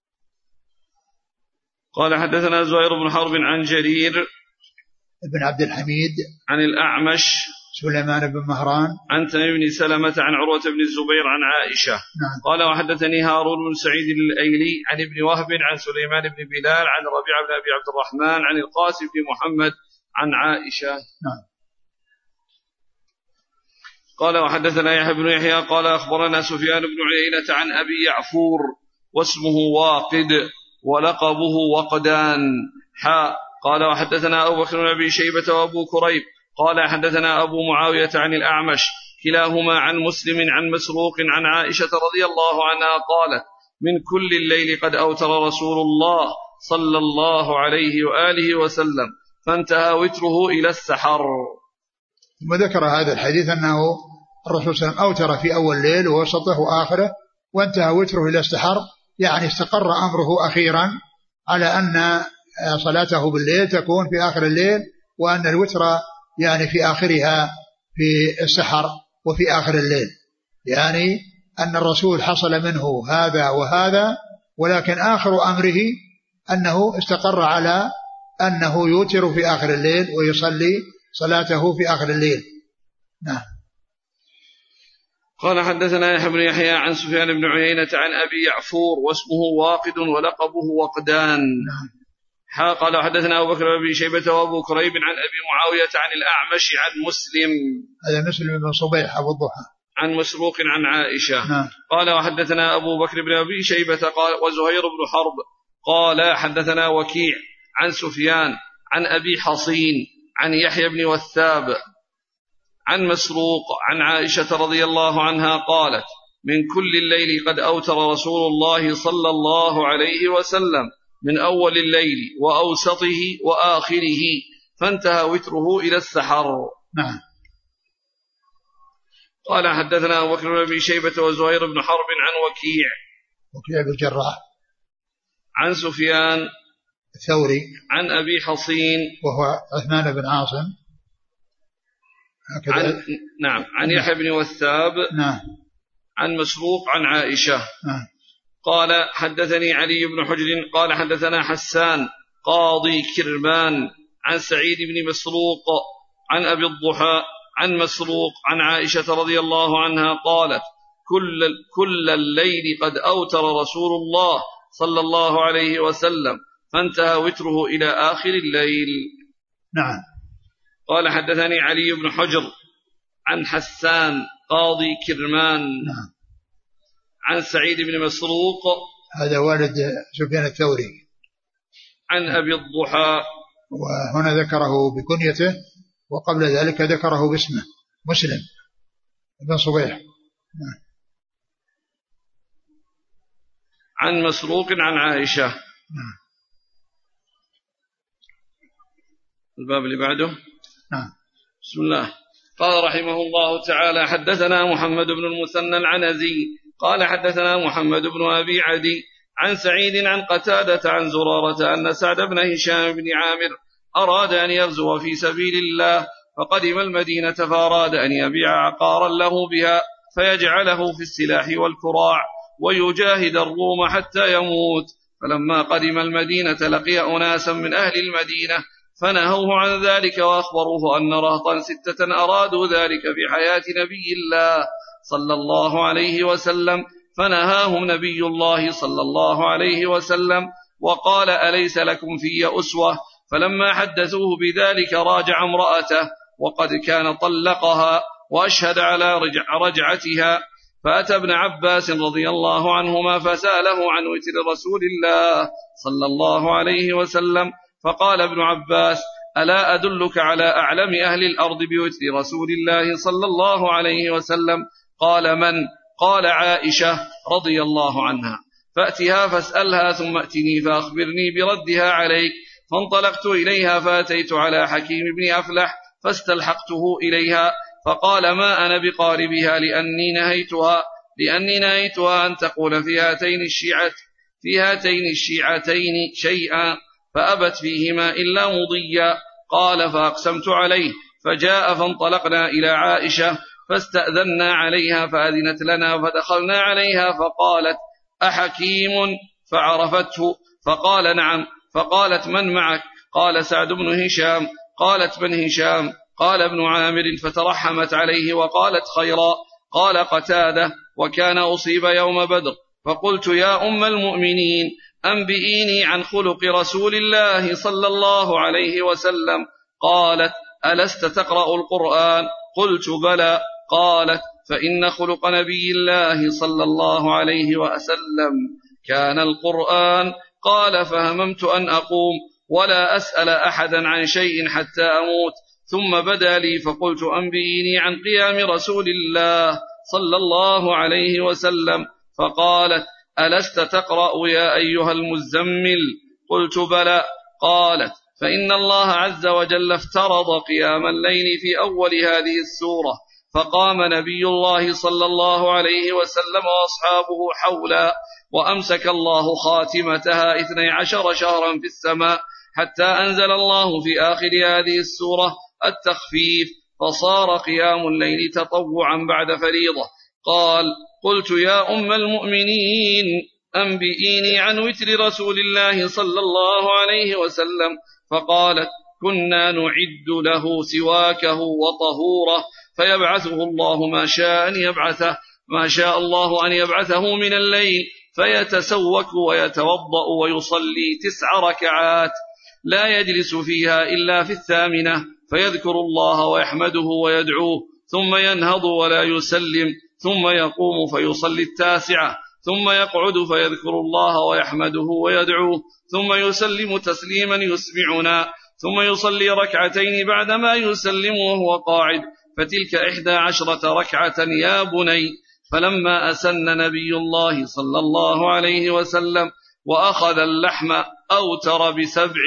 قال حدثنا زهير بن حرب عن جرير بن عبد الحميد عن الأعمش سليمان بن مهران عن تميم بن سلمة عن عروة بن الزبير عن عائشة. نعم. قال وحدثني هارون بن سعيد الأيلي عن ابن وهب عن سليمان بن بلال عن ربيع بن أبي عبد الرحمن عن القاسم بن محمد عن عائشة. نعم. قال وحدثنا يحيى بن يحيى قال أخبرنا سفيان بن عيينة عن أبي يعفور واسمه واقد ولقبه وقدان حاء. قال وحدثنا أبو بكر بن أبي شيبة وأبو كريب قال حدثنا أبو معاوية عن الأعمش كلاهما عن مسلم عن مسروق عن عائشة رضي الله عنها قالت من كل الليل قد أوتر رسول الله صلى الله عليه وآله وسلم فانتهى وتره إلى السحر. ثم ذكر هذا الحديث أنه الرسول صلى الله عليه وسلم أوتر في أول ليل ووسطه وآخره وانتهى وتره إلى السحر يعني استقر أمره أخيرا على أن صلاته بالليل تكون في آخر الليل وأن الوتر يعني في آخرها في السحر وفي آخر الليل يعني أن الرسول حصل منه هذا وهذا ولكن آخر أمره أنه استقر على أنه يوتر في آخر الليل ويصلي صلاته في آخر الليل. نعم. قال حدثنا يحيى بن يحيى عن سفيان بن عيينة عن أبي يعفور واسمه واقد ولقبه وقدان. نعم. قال حدثنا أبو بكر بن أبي شيبة وأبو كريب عن أبي معاوية عن الأعمش عن مسلم هذا مسلم بن صبيح أبو الضحى عن مسروق عن عائشة. نعم. قال وحدثنا أبو بكر بن أبي شيبة قال وزهير بن حرب قال حدثنا وكيع عن سفيان عن أبي حصين عن يحيى بن وثاب عن مسروق عن عائشة رضي الله عنها قالت من كل الليل قد أوتر رسول الله صلى الله عليه وسلم من أول الليل وأوسطه وآخره فانتهى وتره إلى السحر. نعم. قال حدثنا أبو بكر بن أبي شيبة وزهير بن حرب عن وكيع وكيع بن الجراح عن سفيان الثوري عن أبي حصين وهو عثمان بن عاصم عن نعم عن يحيى بن وثاب نعم عن مسروق عن عائشة. نعم. قال حدثني علي بن حجر قال حدثنا حسان قاضي كرمان عن سعيد بن مسروق عن أبي الضحى عن مسروق عن عائشة رضي الله عنها قالت كل, كل الليل قد أوتر رسول الله صلى الله عليه وسلم فانتهى وتره إلى آخر الليل. نعم. قال حدثني علي بن حجر عن حسان قاضي كرمان نعم. عن سعيد بن مسروق هذا والد سفيان الثوري عن أبي الضحى وهنا ذكره بكنيته وقبل ذلك ذكره باسمه مسلم بن صبيح. نعم. عن مسروق عن عائشة. نعم. الباب اللي بعده. نعم. بسم الله. قال رحمه الله تعالى: حدثنا محمد بن المثنى العنزي قال حدثنا محمد بن أبي عدي عن سعيد عن قتادة عن زرارة أن سعد بن هشام بن عامر أراد أن يغزو في سبيل الله، فقدم المدينة فأراد أن يبيع عقارا له بها فيجعله في السلاح والكراع ويجاهد الروم حتى يموت. فلما قدم المدينة لقي أناسا من أهل المدينة فنهوه عن ذلك، وأخبروه أن رهطا ستة أرادوا ذلك في حياة نبي الله صلى الله عليه وسلم، فنهاهم نبي الله صلى الله عليه وسلم وقال: أليس لكم في أسوة؟ فلما حدثوه بذلك راجع امرأته وقد كان طلقها وأشهد على رجع رجعتها، فأتى ابن عباس رضي الله عنهما فسأله عن وتر رسول الله صلى الله عليه وسلم، فقال ابن عباس: ألا أدلك على أعلم أهل الأرض بوتر رسول الله صلى الله عليه وسلم؟ قال: من؟ قال: عائشة رضي الله عنها، فأتها فاسألها ثم أتني فأخبرني بردها عليك. فانطلقت إليها فأتيت على حكيم بن أفلح فاستلحقته إليها، فقال: ما أنا بقاربها لأني نهيتها لأني نهيتها أن تقول في هاتين الشيعة في هاتين الشيعتين شيئا، فأبت فيهما إلا مضيا. قال: فأقسمت عليه، فجاء فانطلقنا إلى عائشة فاستأذنا عليها فأذنت لنا، فدخلنا عليها فقالت: أحكيم؟ فعرفته فقال: نعم. فقالت: من معك؟ قال: سعد بن هشام. قالت: من هشام؟ قال: ابن عامر. فترحمت عليه وقالت: خيرا. قال قتادة: وكان أصيب يوم بدر، فقلت: يا أم المؤمنين أنبئيني عن خلق رسول الله صلى الله عليه وسلم. قالت: ألست تقرأ القرآن؟ قلت: بلى. قالت: فإن خلق نبي الله صلى الله عليه وسلم كان القرآن. قال: فهممت أن أقوم ولا أسأل أحدا عن شيء حتى أموت، ثم بدا لي فقلت: أنبئيني عن قيام رسول الله صلى الله عليه وسلم. فقالت: ألست تقرأ يا أيها المزمل؟ قلت: بلى. قالت: فإن الله عز وجل افترض قيام الليل في أول هذه السورة، فقام نبي الله صلى الله عليه وسلم وأصحابه حولا، وأمسك الله خاتمتها اثني عشر شهرا في السماء، حتى أنزل الله في آخر هذه السورة التخفيف، فصار قيام الليل تطوعا بعد فريضة. قال: قلت: يا أم المؤمنين أنبئيني عن وتر رسول الله صلى الله عليه وسلم. فقالت: كنا نعد له سواكه وطهوره، فيبعثه الله ما شاء أن يبعثه ما شاء الله أن يبعثه من الليل، فيتسوك ويتوضأ ويصلي تسع ركعات لا يجلس فيها إلا في الثامنة، فيذكر الله ويحمده ويدعوه، ثم ينهض ولا يسلم، ثم يقوم فيصلي التاسعة، ثم يقعد فيذكر الله ويحمده ويدعوه، ثم يسلم تسليما يسمعنا، ثم يصلي ركعتين بعدما يسلم وهو قاعد، فتلك إحدى عشرة ركعة يا بني. فلما أسن نبي الله صلى الله عليه وسلم وأخذ اللحم أوتر بسبع،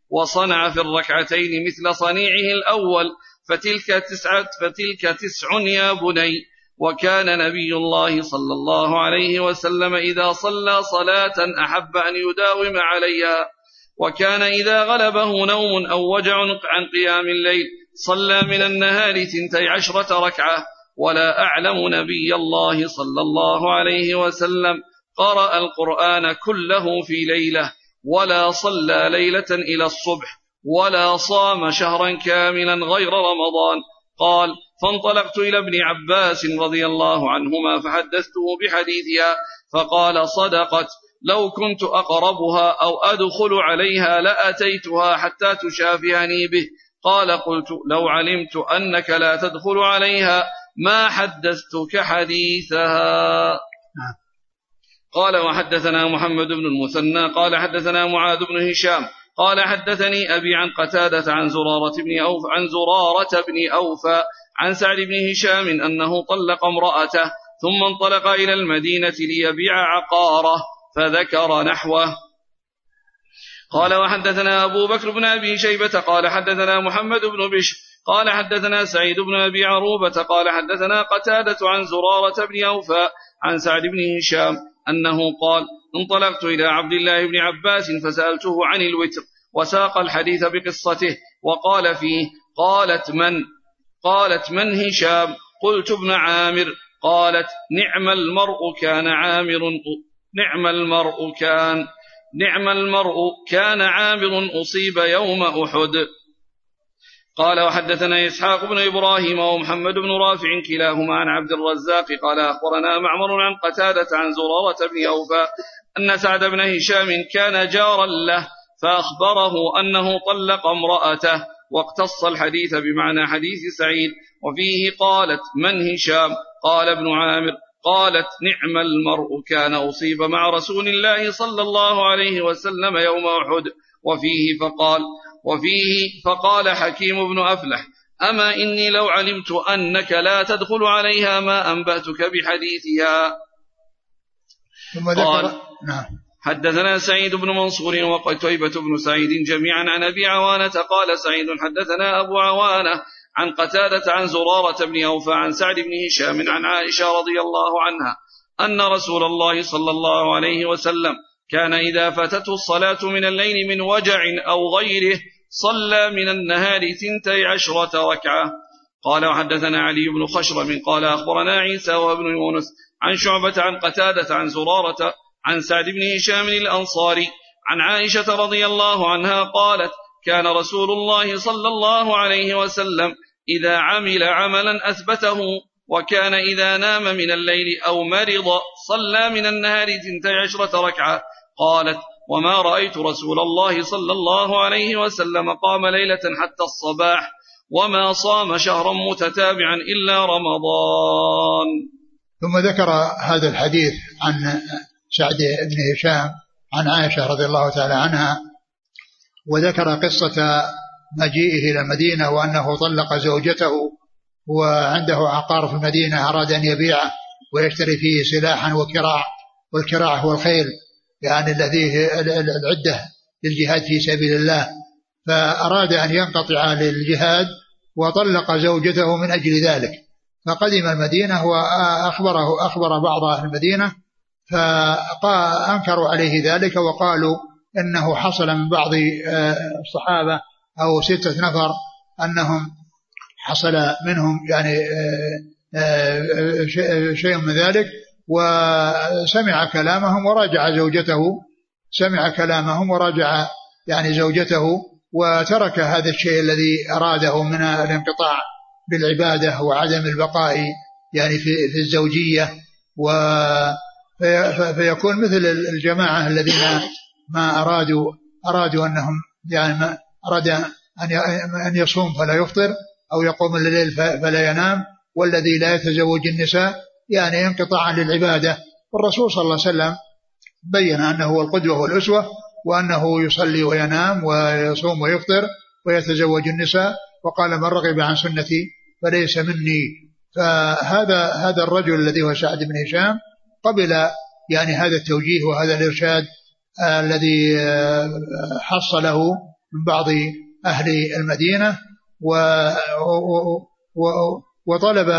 وصنع في الركعتين مثل صنيعه الأول، فتلك تسعة فتلك تسع يا بني. وكان نبي الله صلى الله عليه وسلم إذا صلى صلاة أحب أن يداوم عليها، وكان إذا غلبه نوم أو وجع عن قيام الليل صلى من النهار ثنتي عشرة ركعة. ولا أعلم نبي الله صلى الله عليه وسلم قرأ القرآن كله في ليلة، ولا صلى ليلة إلى الصبح، ولا صام شهرا كاملا غير رمضان. قال: فانطلقت إلى ابن عباس رضي الله عنهما فحدثته بحديثها، فقال: صدقت، لو كنت أقربها أو أدخل عليها لأتيتها حتى تشافهني به. قال: قلت: لو علمت أنك لا تدخل عليها ما حدثتك حديثها. قال: وحدثنا محمد بن المثنى قال حدثنا معاذ بن هشام قال حدثني أبي عن قتادة عن زرارة بن أوف عن زرارة بن أوفى عن سعد بن هشام أنه طلق امرأته ثم انطلق إلى المدينة ليبيع عقاره، فذكر نحوه. قال وحدثنا أبو بكر بن أبي شيبة قال حدثنا محمد بن بشر قال حدثنا سعيد بن أبي عروبة قال حدثنا قتادة عن زرارة بن أوفى عن سعد بن هشام أنه قال انطلقت إلى عبد الله بن عباس فسألته عن الوتر وساق الحديث بقصته وقال فيه قالت من قالت من هشام قلت ابن عامر قالت نعم المرء كان عامر نعم المرء كان نعم المرء كان عامر أصيب يوم أحد. قال وحدثنا إسحاق بن إبراهيم ومحمد بن رافع كلاهما عن عبد الرزاق قال أخبرنا معمر عن قتادة عن زرارة بن أوفى أن سعد بن هشام كان جارا له فأخبره أنه طلق امرأته واقتص الحديث بمعنى حديث سعيد وفيه قالت من هشام قال ابن عامر قالت نعم المرء كان أصيب مع رسول الله صلى الله عليه وسلم يوم أحد وفيه فقال وفيه فقال حكيم بن أفلح أما إني لو علمت أنك لا تدخل عليها ما أنبأتك بحديثها. ثم ذكر نعم. حدثنا سعيد بن منصور وقتيبة بن سعيد جميعا عن أبي عوانة قال سعيد حدثنا أبو عوانة عن قتادة عن زرارة بن أوفى عن سعد بن هشام عن عائشة رضي الله عنها أن رسول الله صلى الله عليه وسلم كان إذا فاتته الصلاة من الليل من وجع أو غيره صلى من النهار ثنتي عشرة ركعة. قال وحدثنا علي بن خشرم قال أخبرنا عيسى وابن يونس عن شعبة عن قتادة عن زرارة عن سعد بن هشام الأنصاري عن عائشة رضي الله عنها قالت كان رسول الله صلى الله عليه وسلم إذا عمل عملا أثبته وكان إذا نام من الليل أو مرض صلى من النهار ثنتي عشرة ركعة. قالت وما رأيت رسول الله صلى الله عليه وسلم قام ليلة حتى الصباح وما صام شهرا متتابعا إلا رمضان. ثم ذكر هذا الحديث عن سعد بن هشام عن عائشة رضي الله تعالى عنها وذكر قصة مجيئه إلى المدينة وأنه طلق زوجته وعنده عقار في المدينة أراد أن يبيعه ويشتري فيه سلاحا وكراع والكراع هو الخيل يعني الذي العدة للجهاد في سبيل الله فأراد أن ينقطع للجهاد وطلق زوجته من أجل ذلك فقدم المدينة وأخبره أخبر بعض أهل المدينة فأنكروا عليه ذلك وقالوا إنه حصل من بعض الصحابة أو ستة نفر أنهم حصل منهم يعني شيء من ذلك وسمع كلامهم وراجع زوجته سمع كلامهم وراجع يعني زوجته وترك هذا الشيء الذي أراده من الانقطاع بالعبادة وعدم البقاء يعني في في الزوجية و فيكون مثل الجماعة الذين ما أرادوا أرادوا أنهم يعني ما أراد أن يصوم فلا يفطر أو يقوم الليل فلا ينام والذي لا يتزوج النساء يعني انقطاعا للعبادة. والرسول صلى الله عليه وسلم بين أنه هو القدوة والأسوة وأنه يصلي وينام ويصوم ويفطر ويتزوج النساء وقال من رغب عن سنتي فليس مني. فهذا هذا الرجل الذي هو سعد بن هشام قبل يعني هذا التوجيه وهذا الإرشاد آه الذي آه حصله من بعض أهل المدينة و و وطلب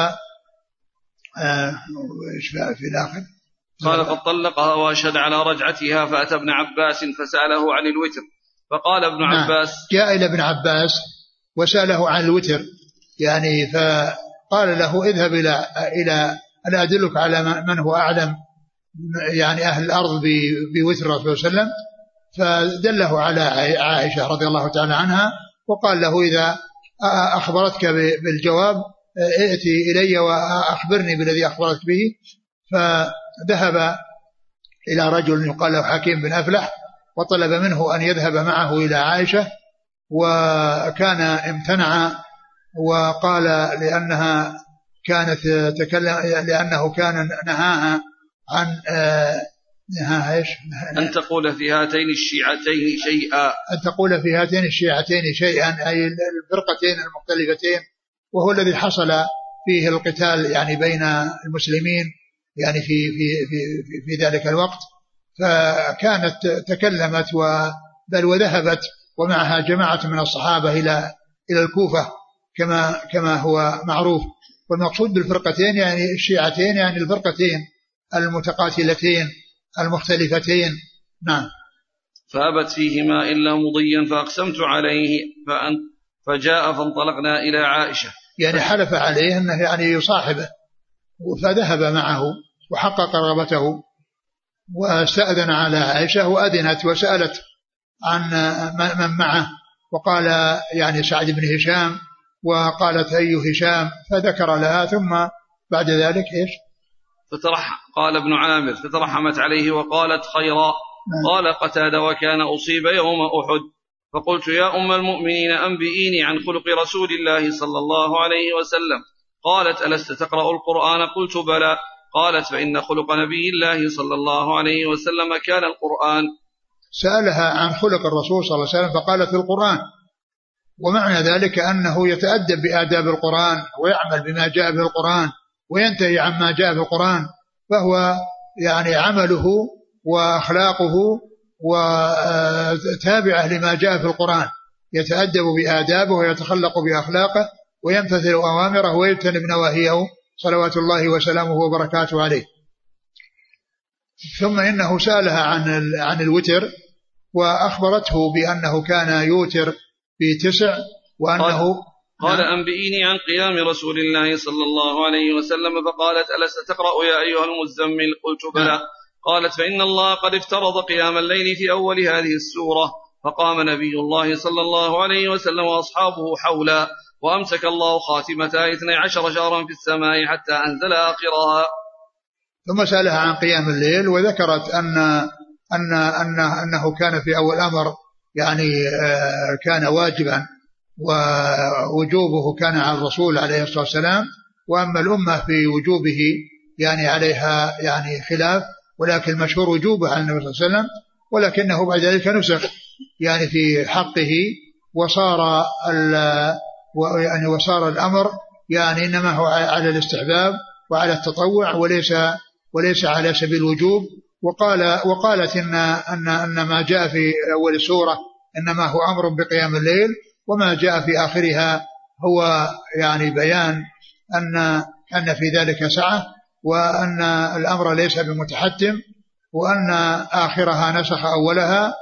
آه في الآخر قال قد طلقها وأشهد على رجعتها فأتى ابن عباس فسأله عن الوتر فقال ابن عباس جاء إلى ابن عباس وسأله عن الوتر يعني فقال له اذهب إلى إلى ألا أدلك على من هو أعلم يعني أهل الأرض بوتر الرسول صلى الله عليه وسلم فدله على عائشة رضي الله تعالى عنها وقال له إذا أخبرتك بالجواب ائتي إلي وأخبرني بالذي أخبرت به. فذهب إلى رجل يقال له حكيم بن أفلح وطلب منه أن يذهب معه إلى عائشة وكان امتنع وقال لأنها كانت تكلم لأنه كان نهاها عن نهاها إيش أن تقول في هاتين الشيعتين شيئا أن تقول في هاتين الشيعتين شيئا أي الفرقتين المختلفتين وهو الذي حصل فيه القتال يعني بين المسلمين يعني في في في في ذلك الوقت. فكانت تكلمت بل وذهبت ومعها جماعة من الصحابة إلى إلى الكوفة كما كما هو معروف. والمقصود بالفرقتين يعني الشيعتين يعني الفرقتين المتقاتلتين المختلفتين. نعم. فأبت فيهما إلا مضيا فأقسمت عليه فأن فجاء فانطلقنا إلى عائشة، يعني حلف عليه أنه يعني يصاحبه، فذهب معه وحقق رغبته واستأذن على عائشة وأذنت وسألت عن من معه، وقال يعني سعد بن هشام، وقالت أي هشام، فذكر لها. ثم بعد ذلك إيش؟ فترح قال ابن عامر فترحمت عليه وقالت خيرا. قال قتادة وكان أصيب يوم أحد. فقلت يا أم المؤمنين أنبئيني عن خلق رسول الله صلى الله عليه وسلم. قالت ألست تقرأ القرآن؟ قلت بلى. قالت فإن خلق نبي الله صلى الله عليه وسلم كان القرآن. سألها عن خلق الرسول صلى الله عليه وسلم فقالت القرآن، ومعنى ذلك أنه يتأدب بآداب القرآن ويعمل بما جاء به القرآن وينتهي عما جاء به القرآن، فهو يعني عمله وأخلاقه وتابعه لما جاء في القرآن، يتأدب بآدابه ويتخلق بأخلاقه ويمتثل أوامره ويجتنب نواهيه صلوات الله وسلامه وبركاته عليه. ثم إنه سألها عن عن الوتر وأخبرته بأنه كان يوتر بتسع، وأنه قال, قال أنبئيني عن قيام رسول الله صلى الله عليه وسلم. فقالت ألست تقرأ يا أيها المزمل؟ قلت بلى. قالت فإن الله قد افترض قيام الليل في أول هذه السورة. فقام نبي الله صلى الله عليه وسلم وأصحابه حولا، وأمسك الله خاتمتها اثني عشر شهرا في السماء حتى أنزل آخرها. ثم سألها عن قيام الليل وذكرت أن أن أن أنه كان في أول أمر يعني كان واجبا ووجوبه كان على الرسول عليه الصلاة والسلام، وأما الأمة في وجوبه يعني عليها يعني خلاف، ولكن المشهور وجوبه على النبي صلى الله عليه وسلم، ولكنه بعد ذلك نسخ يعني في حقه، وصار يعني وصار الأمر يعني إنما هو على الاستحباب وعلى التطوع وليس وليس على سبيل الوجوب. وقال وقالت إن أن أن ما جاء في أول السورة إنما هو أمر بقيام الليل، وما جاء في آخرها هو يعني بيان أن أن في ذلك سعة، وأن الأمر ليس بمتحتم، وأن آخرها نسخ أولها،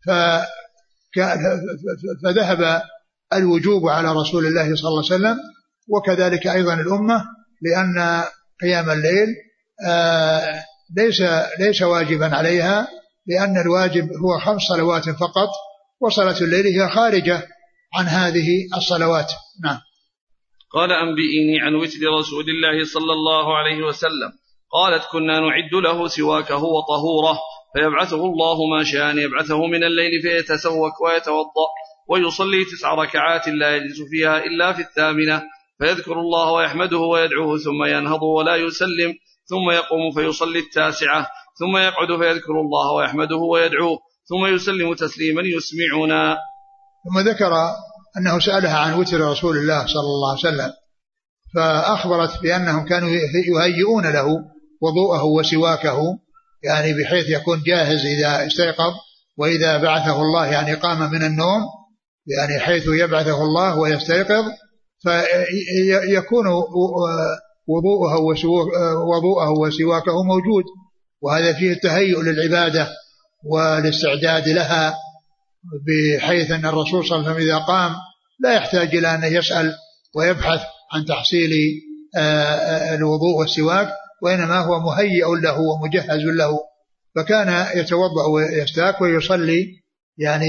فذهب الوجوب على رسول الله صلى الله عليه وسلم، وكذلك أيضا الأمة، لأن قيام الليل ليس ليس واجبا عليها، لأن الواجب هو خمس صلوات فقط، وصلاة الليل هي خارجة عن هذه الصلوات. نعم. قال أنبئيني عن وتر رسول الله صلى الله عليه وسلم. قالت كنا نعد له سواكه وطهوره، فيبعثه الله ما شاء أن يبعثه من الليل فيتسوك ويتوضأ ويصلي تسع ركعات لا يجلس فيها إلا في الثامنة، فيذكر الله ويحمده ويدعوه ثم ينهض ولا يسلم، ثم يقوم فيصلي التاسعة، ثم يقعد فيذكر الله ويحمده ويدعوه ثم يسلم تسليما يسمعنا. ثم ذكر أنه سألها عن وتر رسول الله صلى الله عليه وسلم، فأخبرت بأنهم كانوا يهيئون له وضوءه وسواكه، يعني بحيث يكون جاهز إذا استيقظ، وإذا بعثه الله يعني قام من النوم، يعني حيث يبعثه الله ويستيقظ فيكون وضوءه وضوءه وسواكه موجود، وهذا فيه التهيؤ للعبادة والاستعداد لها، بحيث أن الرسول صلى الله عليه وسلم إذا قام لا يحتاج إلى أن يسأل ويبحث عن تحصيل الوضوء والسواك، وإنما هو مهيئ له ومجهز له، فكان يتوضأ ويستاك ويصلي يعني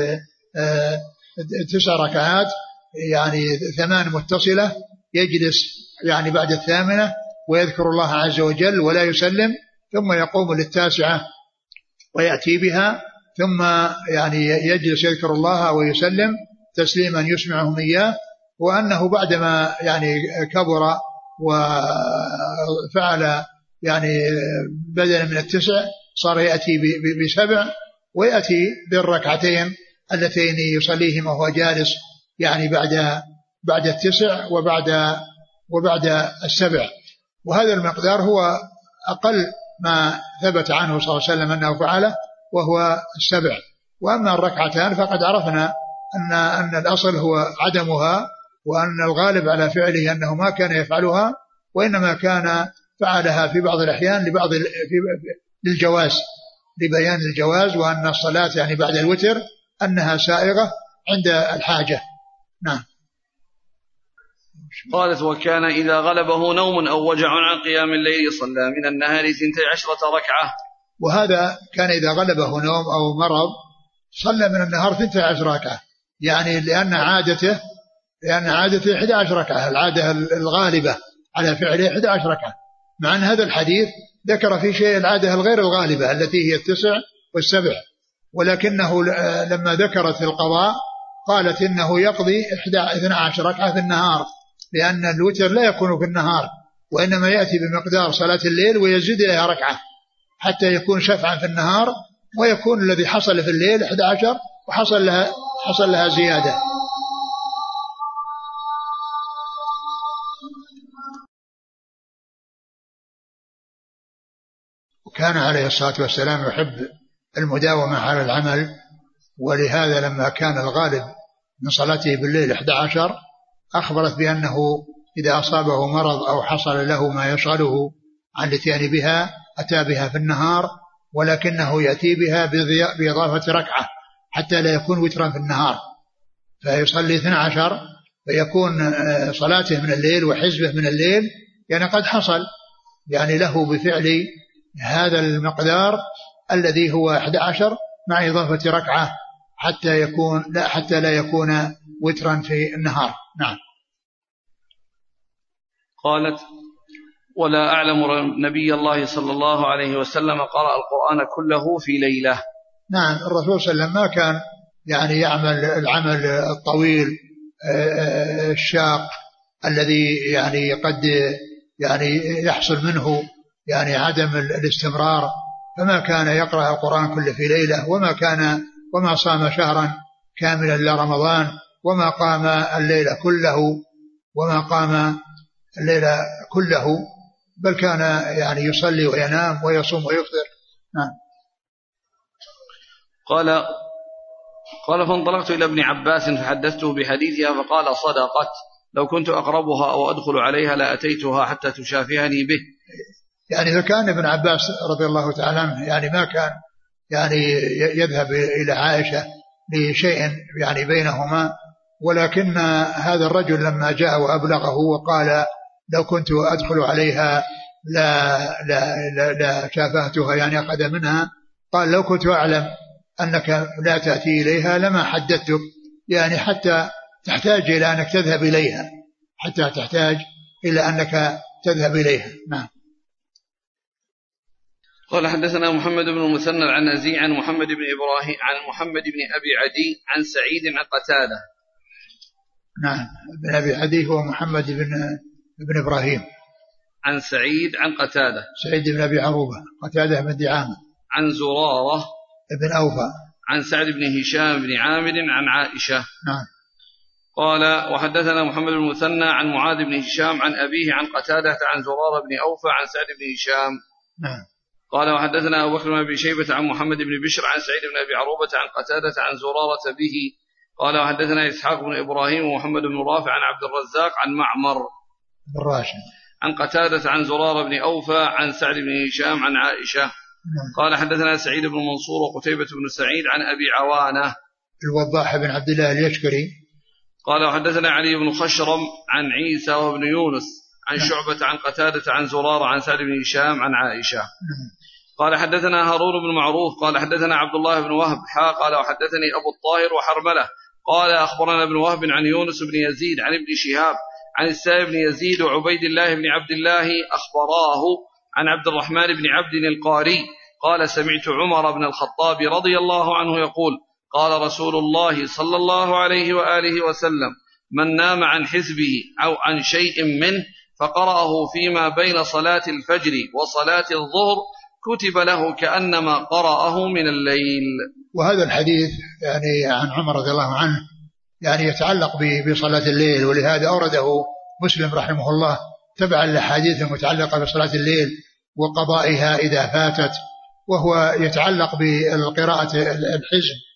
تسع ركعات، يعني ثمان متصلة، يجلس يعني بعد الثامنة ويذكر الله عز وجل ولا يسلم، ثم يقوم للتاسعة ويأتي بها، ثم يعني يجلس يذكر الله ويسلم تسليما يسمعهم إياه، وأنه بعدما يعني كبر وفعل يعني بدلا من التسع صار يأتي بسبع، ويأتي بالركعتين اللتين يصليهما وهو جالس يعني بعد بعد التسع وبعد وبعد السبع. وهذا المقدار هو أقل ما ثبت عنه صلى الله عليه وسلم أنه فعله، وهو السبع. وأما الركعتان فقد عرفنا أن أن الأصل هو عدمها، وأن الغالب على فعله أنه ما كان يفعلها، وإنما كان فعلها في بعض الأحيان لبعض للجواز، لبيان الجواز، وأن الصلاة يعني بعد الوتر أنها سائغة عند الحاجة. نعم. قالت: وكان إذا غلبه نوم أو وجع عن قيام الليل صلى من النهار ثنتي عشرة ركعة. وهذا كان إذا غلبه نوم أو مرض صلى من النهار ثنتي عشرة ركعة، يعني لأن عادته لأن عادته إحدى عشرة ركعة، العادة الغالبة على فعله إحدى عشرة ركعة، مع أن هذا الحديث ذكر في شيء العادة الغير الغالبة التي هي التسع والسبع، ولكنه لما ذكرت القضاء قالت إنه يقضي اثنتي عشرة ركعة في النهار، لأن الوتر لا يكون في النهار، وإنما يأتي بمقدار صلاة الليل ويزيد إليها ركعة حتى يكون شفعا في النهار، ويكون الذي حصل في الليل إحدى عشر وحصل لها حصل لها زيادة. وكان عليه الصلاة والسلام يحب المداومة على العمل، ولهذا لما كان الغالب من صلاته بالليل إحدى عشر أخبرت بأنه إذا أصابه مرض أو حصل له ما يشغله عن الاتيان بها أتى بها في النهار، ولكنه يأتي بها بإضافة ركعة حتى لا يكون وترا في النهار، فيصلي اثني عشر فيكون صلاته من الليل وحزبه من الليل يعني قد حصل يعني له بفعل هذا المقدار الذي هو أحد عشر مع إضافة ركعة حتى يكون لا حتى لا يكون وترا في النهار. نعم. قالت: ولا أعلم نبي الله صلى الله عليه وسلم قرأ القرآن كله في ليلة. نعم، الرسول صلى الله عليه وسلم ما كان يعني يعمل العمل الطويل الشاق الذي يعني قد يعني يحصل منه يعني عدم الاستمرار، فما كان يقرأ القرآن كله في ليلة، وما كان وما صام شهرا كاملا لرمضان، وما قام الليل كله وما قام الليل كله، بل كان يعني يصلي وينام ويصوم ويفطر. نعم. قال قال فانطلقت إلى ابن عباس فحدثته بحديثها فقال: صدقت، لو كنت أقربها أو أدخل عليها لأتيتها حتى تشافهني به. يعني فكان ابن عباس رضي الله تعالى عنه يعني ما كان يعني يذهب إلى عائشة لشيء يعني بينهما، ولكن هذا الرجل لما جاء وأبلغه وقال لو كنت أدخل عليها لا, لا, لا, لا شافهتها يعني أخذ منها، قال لو كنت أعلم أنك لا تأتي إليها لما حدثتك، يعني حتى تحتاج إلى أنك تذهب إليها حتى تحتاج إلى أنك تذهب إليها. نعم. قال حدثنا محمد بن المثنى عن أزي عن محمد بن إبراهيم عن محمد بن أبي عدي عن سعيد عن قتادة. نعم، بن أبي عدي هو محمد بن بن إبراهيم عن سعيد عن قتادة، سعيد بن أبي عروبة، قتادة بن دعامة، عن زرارة بن أوفى، عن سعد بن هشام بن عامر عن عائشة. نعم. قال وحدثنا محمد بن المثنى عن معاذ بن هشام عن أبيه عن قتادة عن زرارة بن أوفى عن سعد بن هشام. نعم. قال وحدثنا أبو بكر بن أبي شيبة عن محمد بن بشر عن سعيد بن أبي عروبة عن قتادة عن زرارة به. قال وحدثنا إسحاق بن إبراهيم ومحمد بن رافع عن عبد الرزاق عن معمر بن راشد عن قتادة عن زرارة بن أوفى عن سعد بن هشام عن عائشة. قال حدثنا سعيد بن منصور وقتيبة بن سعيد عن أبي عوانة الوضاح بن عبد الله اليشكري. قال وحدثنا علي بن خشرم عن عيسى وابن يونس عن شعبة عن قتادة عن زرارة عن سعد بن هشام عن عائشة. قال حدثنا هارون بن معروف قال حدثنا عبد الله بن وهب حا قال وحدثني أبو الطاهر وحرملة قال أخبرنا ابن وهب عن يونس بن يزيد عن ابن شهاب عن السائب بن يزيد وعبيد الله بن عبد الله أخبراه عن عبد الرحمن بن عبد القاري قال سمعت عمر بن الخطاب رضي الله عنه يقول قال رسول الله صلى الله عليه وآله وسلم من نام عن حزبه أو عن شيء منه فقرأه فيما بين صلاة الفجر وصلاة الظهر كتب له كأنما قرأه من الليل. وهذا الحديث يعني عن عمر رضي الله عنه يعني يتعلق بصلاة الليل، ولهذا أورده مسلم رحمه الله تبعا للأحاديث المتعلقة بصلاة الليل وقضائها إذا فاتت، وهو يتعلق بالقراءة الحزب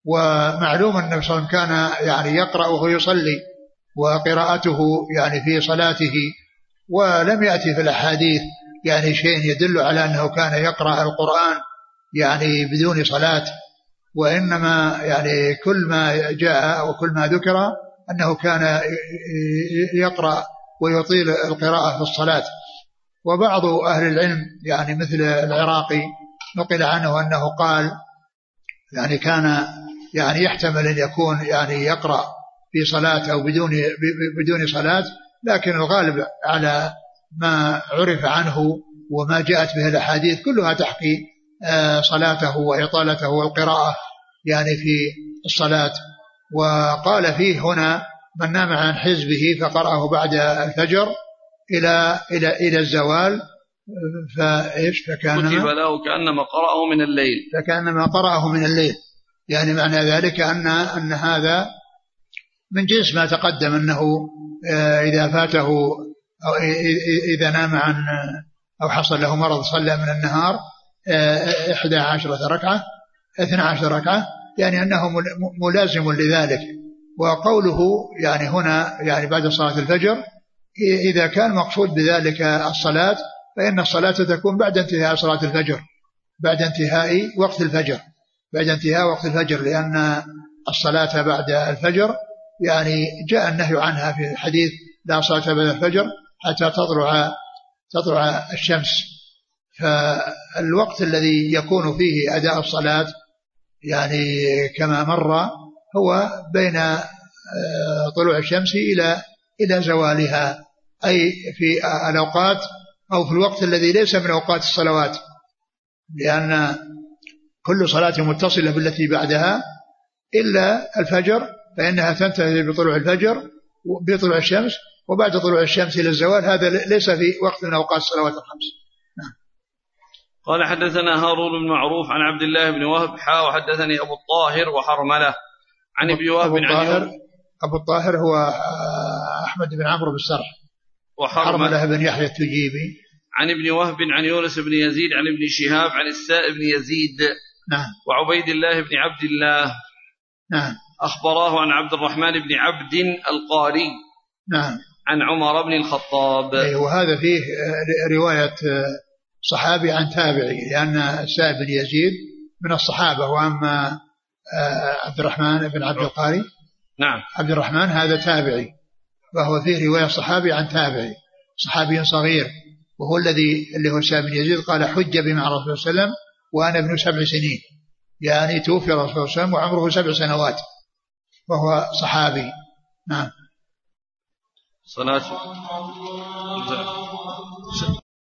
ومعلوم أن النبي صلى الله عليه وسلم كان يعني يقرأ وهو يصلي، وقراءته يعني في صلاته، ولم يأتي في الأحاديث يعني شيء يدل على أنه كان يقرأ القرآن يعني بدون صلاة، وإنما يعني كل ما جاء وكل ما ذكر أنه كان يقرأ ويطيل القراءة في الصلاة. وبعض أهل العلم يعني مثل العراقي نقل عنه أنه قال يعني كان يعني يحتمل أن يكون يعني يقرأ في صلاة أو بدون بدون صلاة، لكن الغالب على ما عرف عنه وما جاءت به الأحاديث كلها تحكي صلاته وإطالته والقراءة يعني في الصلاة. وقال فيه هنا من نام عن حزبه فقرأه بعد الفجر إلى إلى إلى الزوال فإيش فكانما كتب له كأنما قرأه من الليل فكأنما قرأه من الليل. يعني معنى ذلك أن أن هذا من جنس ما تقدم أنه إذا فاته أو إذا نام عن أو حصل له مرض صلى من النهار إحدى عشرة ركعة اثنى عشر ركعة، يعني أنه ملازم لذلك. وقوله يعني هنا يعني بعد صلاة الفجر إذا كان مقصود بذلك الصلاة فإن الصلاة تكون بعد انتهاء صلاة الفجر، بعد انتهاء وقت الفجر، بعد انتهاء وقت الفجر، لأن الصلاة بعد الفجر يعني جاء النهي عنها في الحديث لا صلاة بعد الفجر حتى تطلع تطلع الشمس. فالوقت الذي يكون فيه أداء الصلاة يعني كما مر هو بين طلوع الشمس إلى إلى زوالها، أي في الأوقات أو في الوقت الذي ليس من أوقات الصلوات، لأن كل صلاة متصلة بالتي بعدها إلا الفجر فإنها تنتهي بطلوع الفجر بطلوع الشمس، وبعد طلوع الشمس إلى الزوال هذا ليس في وقت من أوقات الصلوات الخمس. نعم. قال حدثنا هارون بن معروف عن عبد الله بن وهب حا وحدثني أبو الطاهر وحرملة عن ابن وهب أبو الطاهر أبو الطاهر هو أحمد بن عمرو بن السرح، وحرملة بن يحيى التجيبي عن ابن وهب عن يونس بن يزيد عن ابن شهاب عن السائب بن يزيد نعم وعبيد الله بن عبد الله نعم أخبراه عن عبد الرحمن بن عبد القاري نعم عن عمر بن الخطاب. وهذا فيه رواية صحابي عن تابعي، لأن السائب بن يزيد من الصحابة، وأما عبد الرحمن بن عبد القاري نعم عبد الرحمن هذا تابعي، وهو فيه رواية صحابي عن تابعي صحابي صغير، وهو الذي اللي هو السائب بن يزيد قال حج بي مع الرسول صلى الله عليه وسلم وأنا ابن سبع سنين، يعني توفي الرسول صلى الله عليه وسلم وعمره سبع سنوات وهو صحابي. نعم. صلاة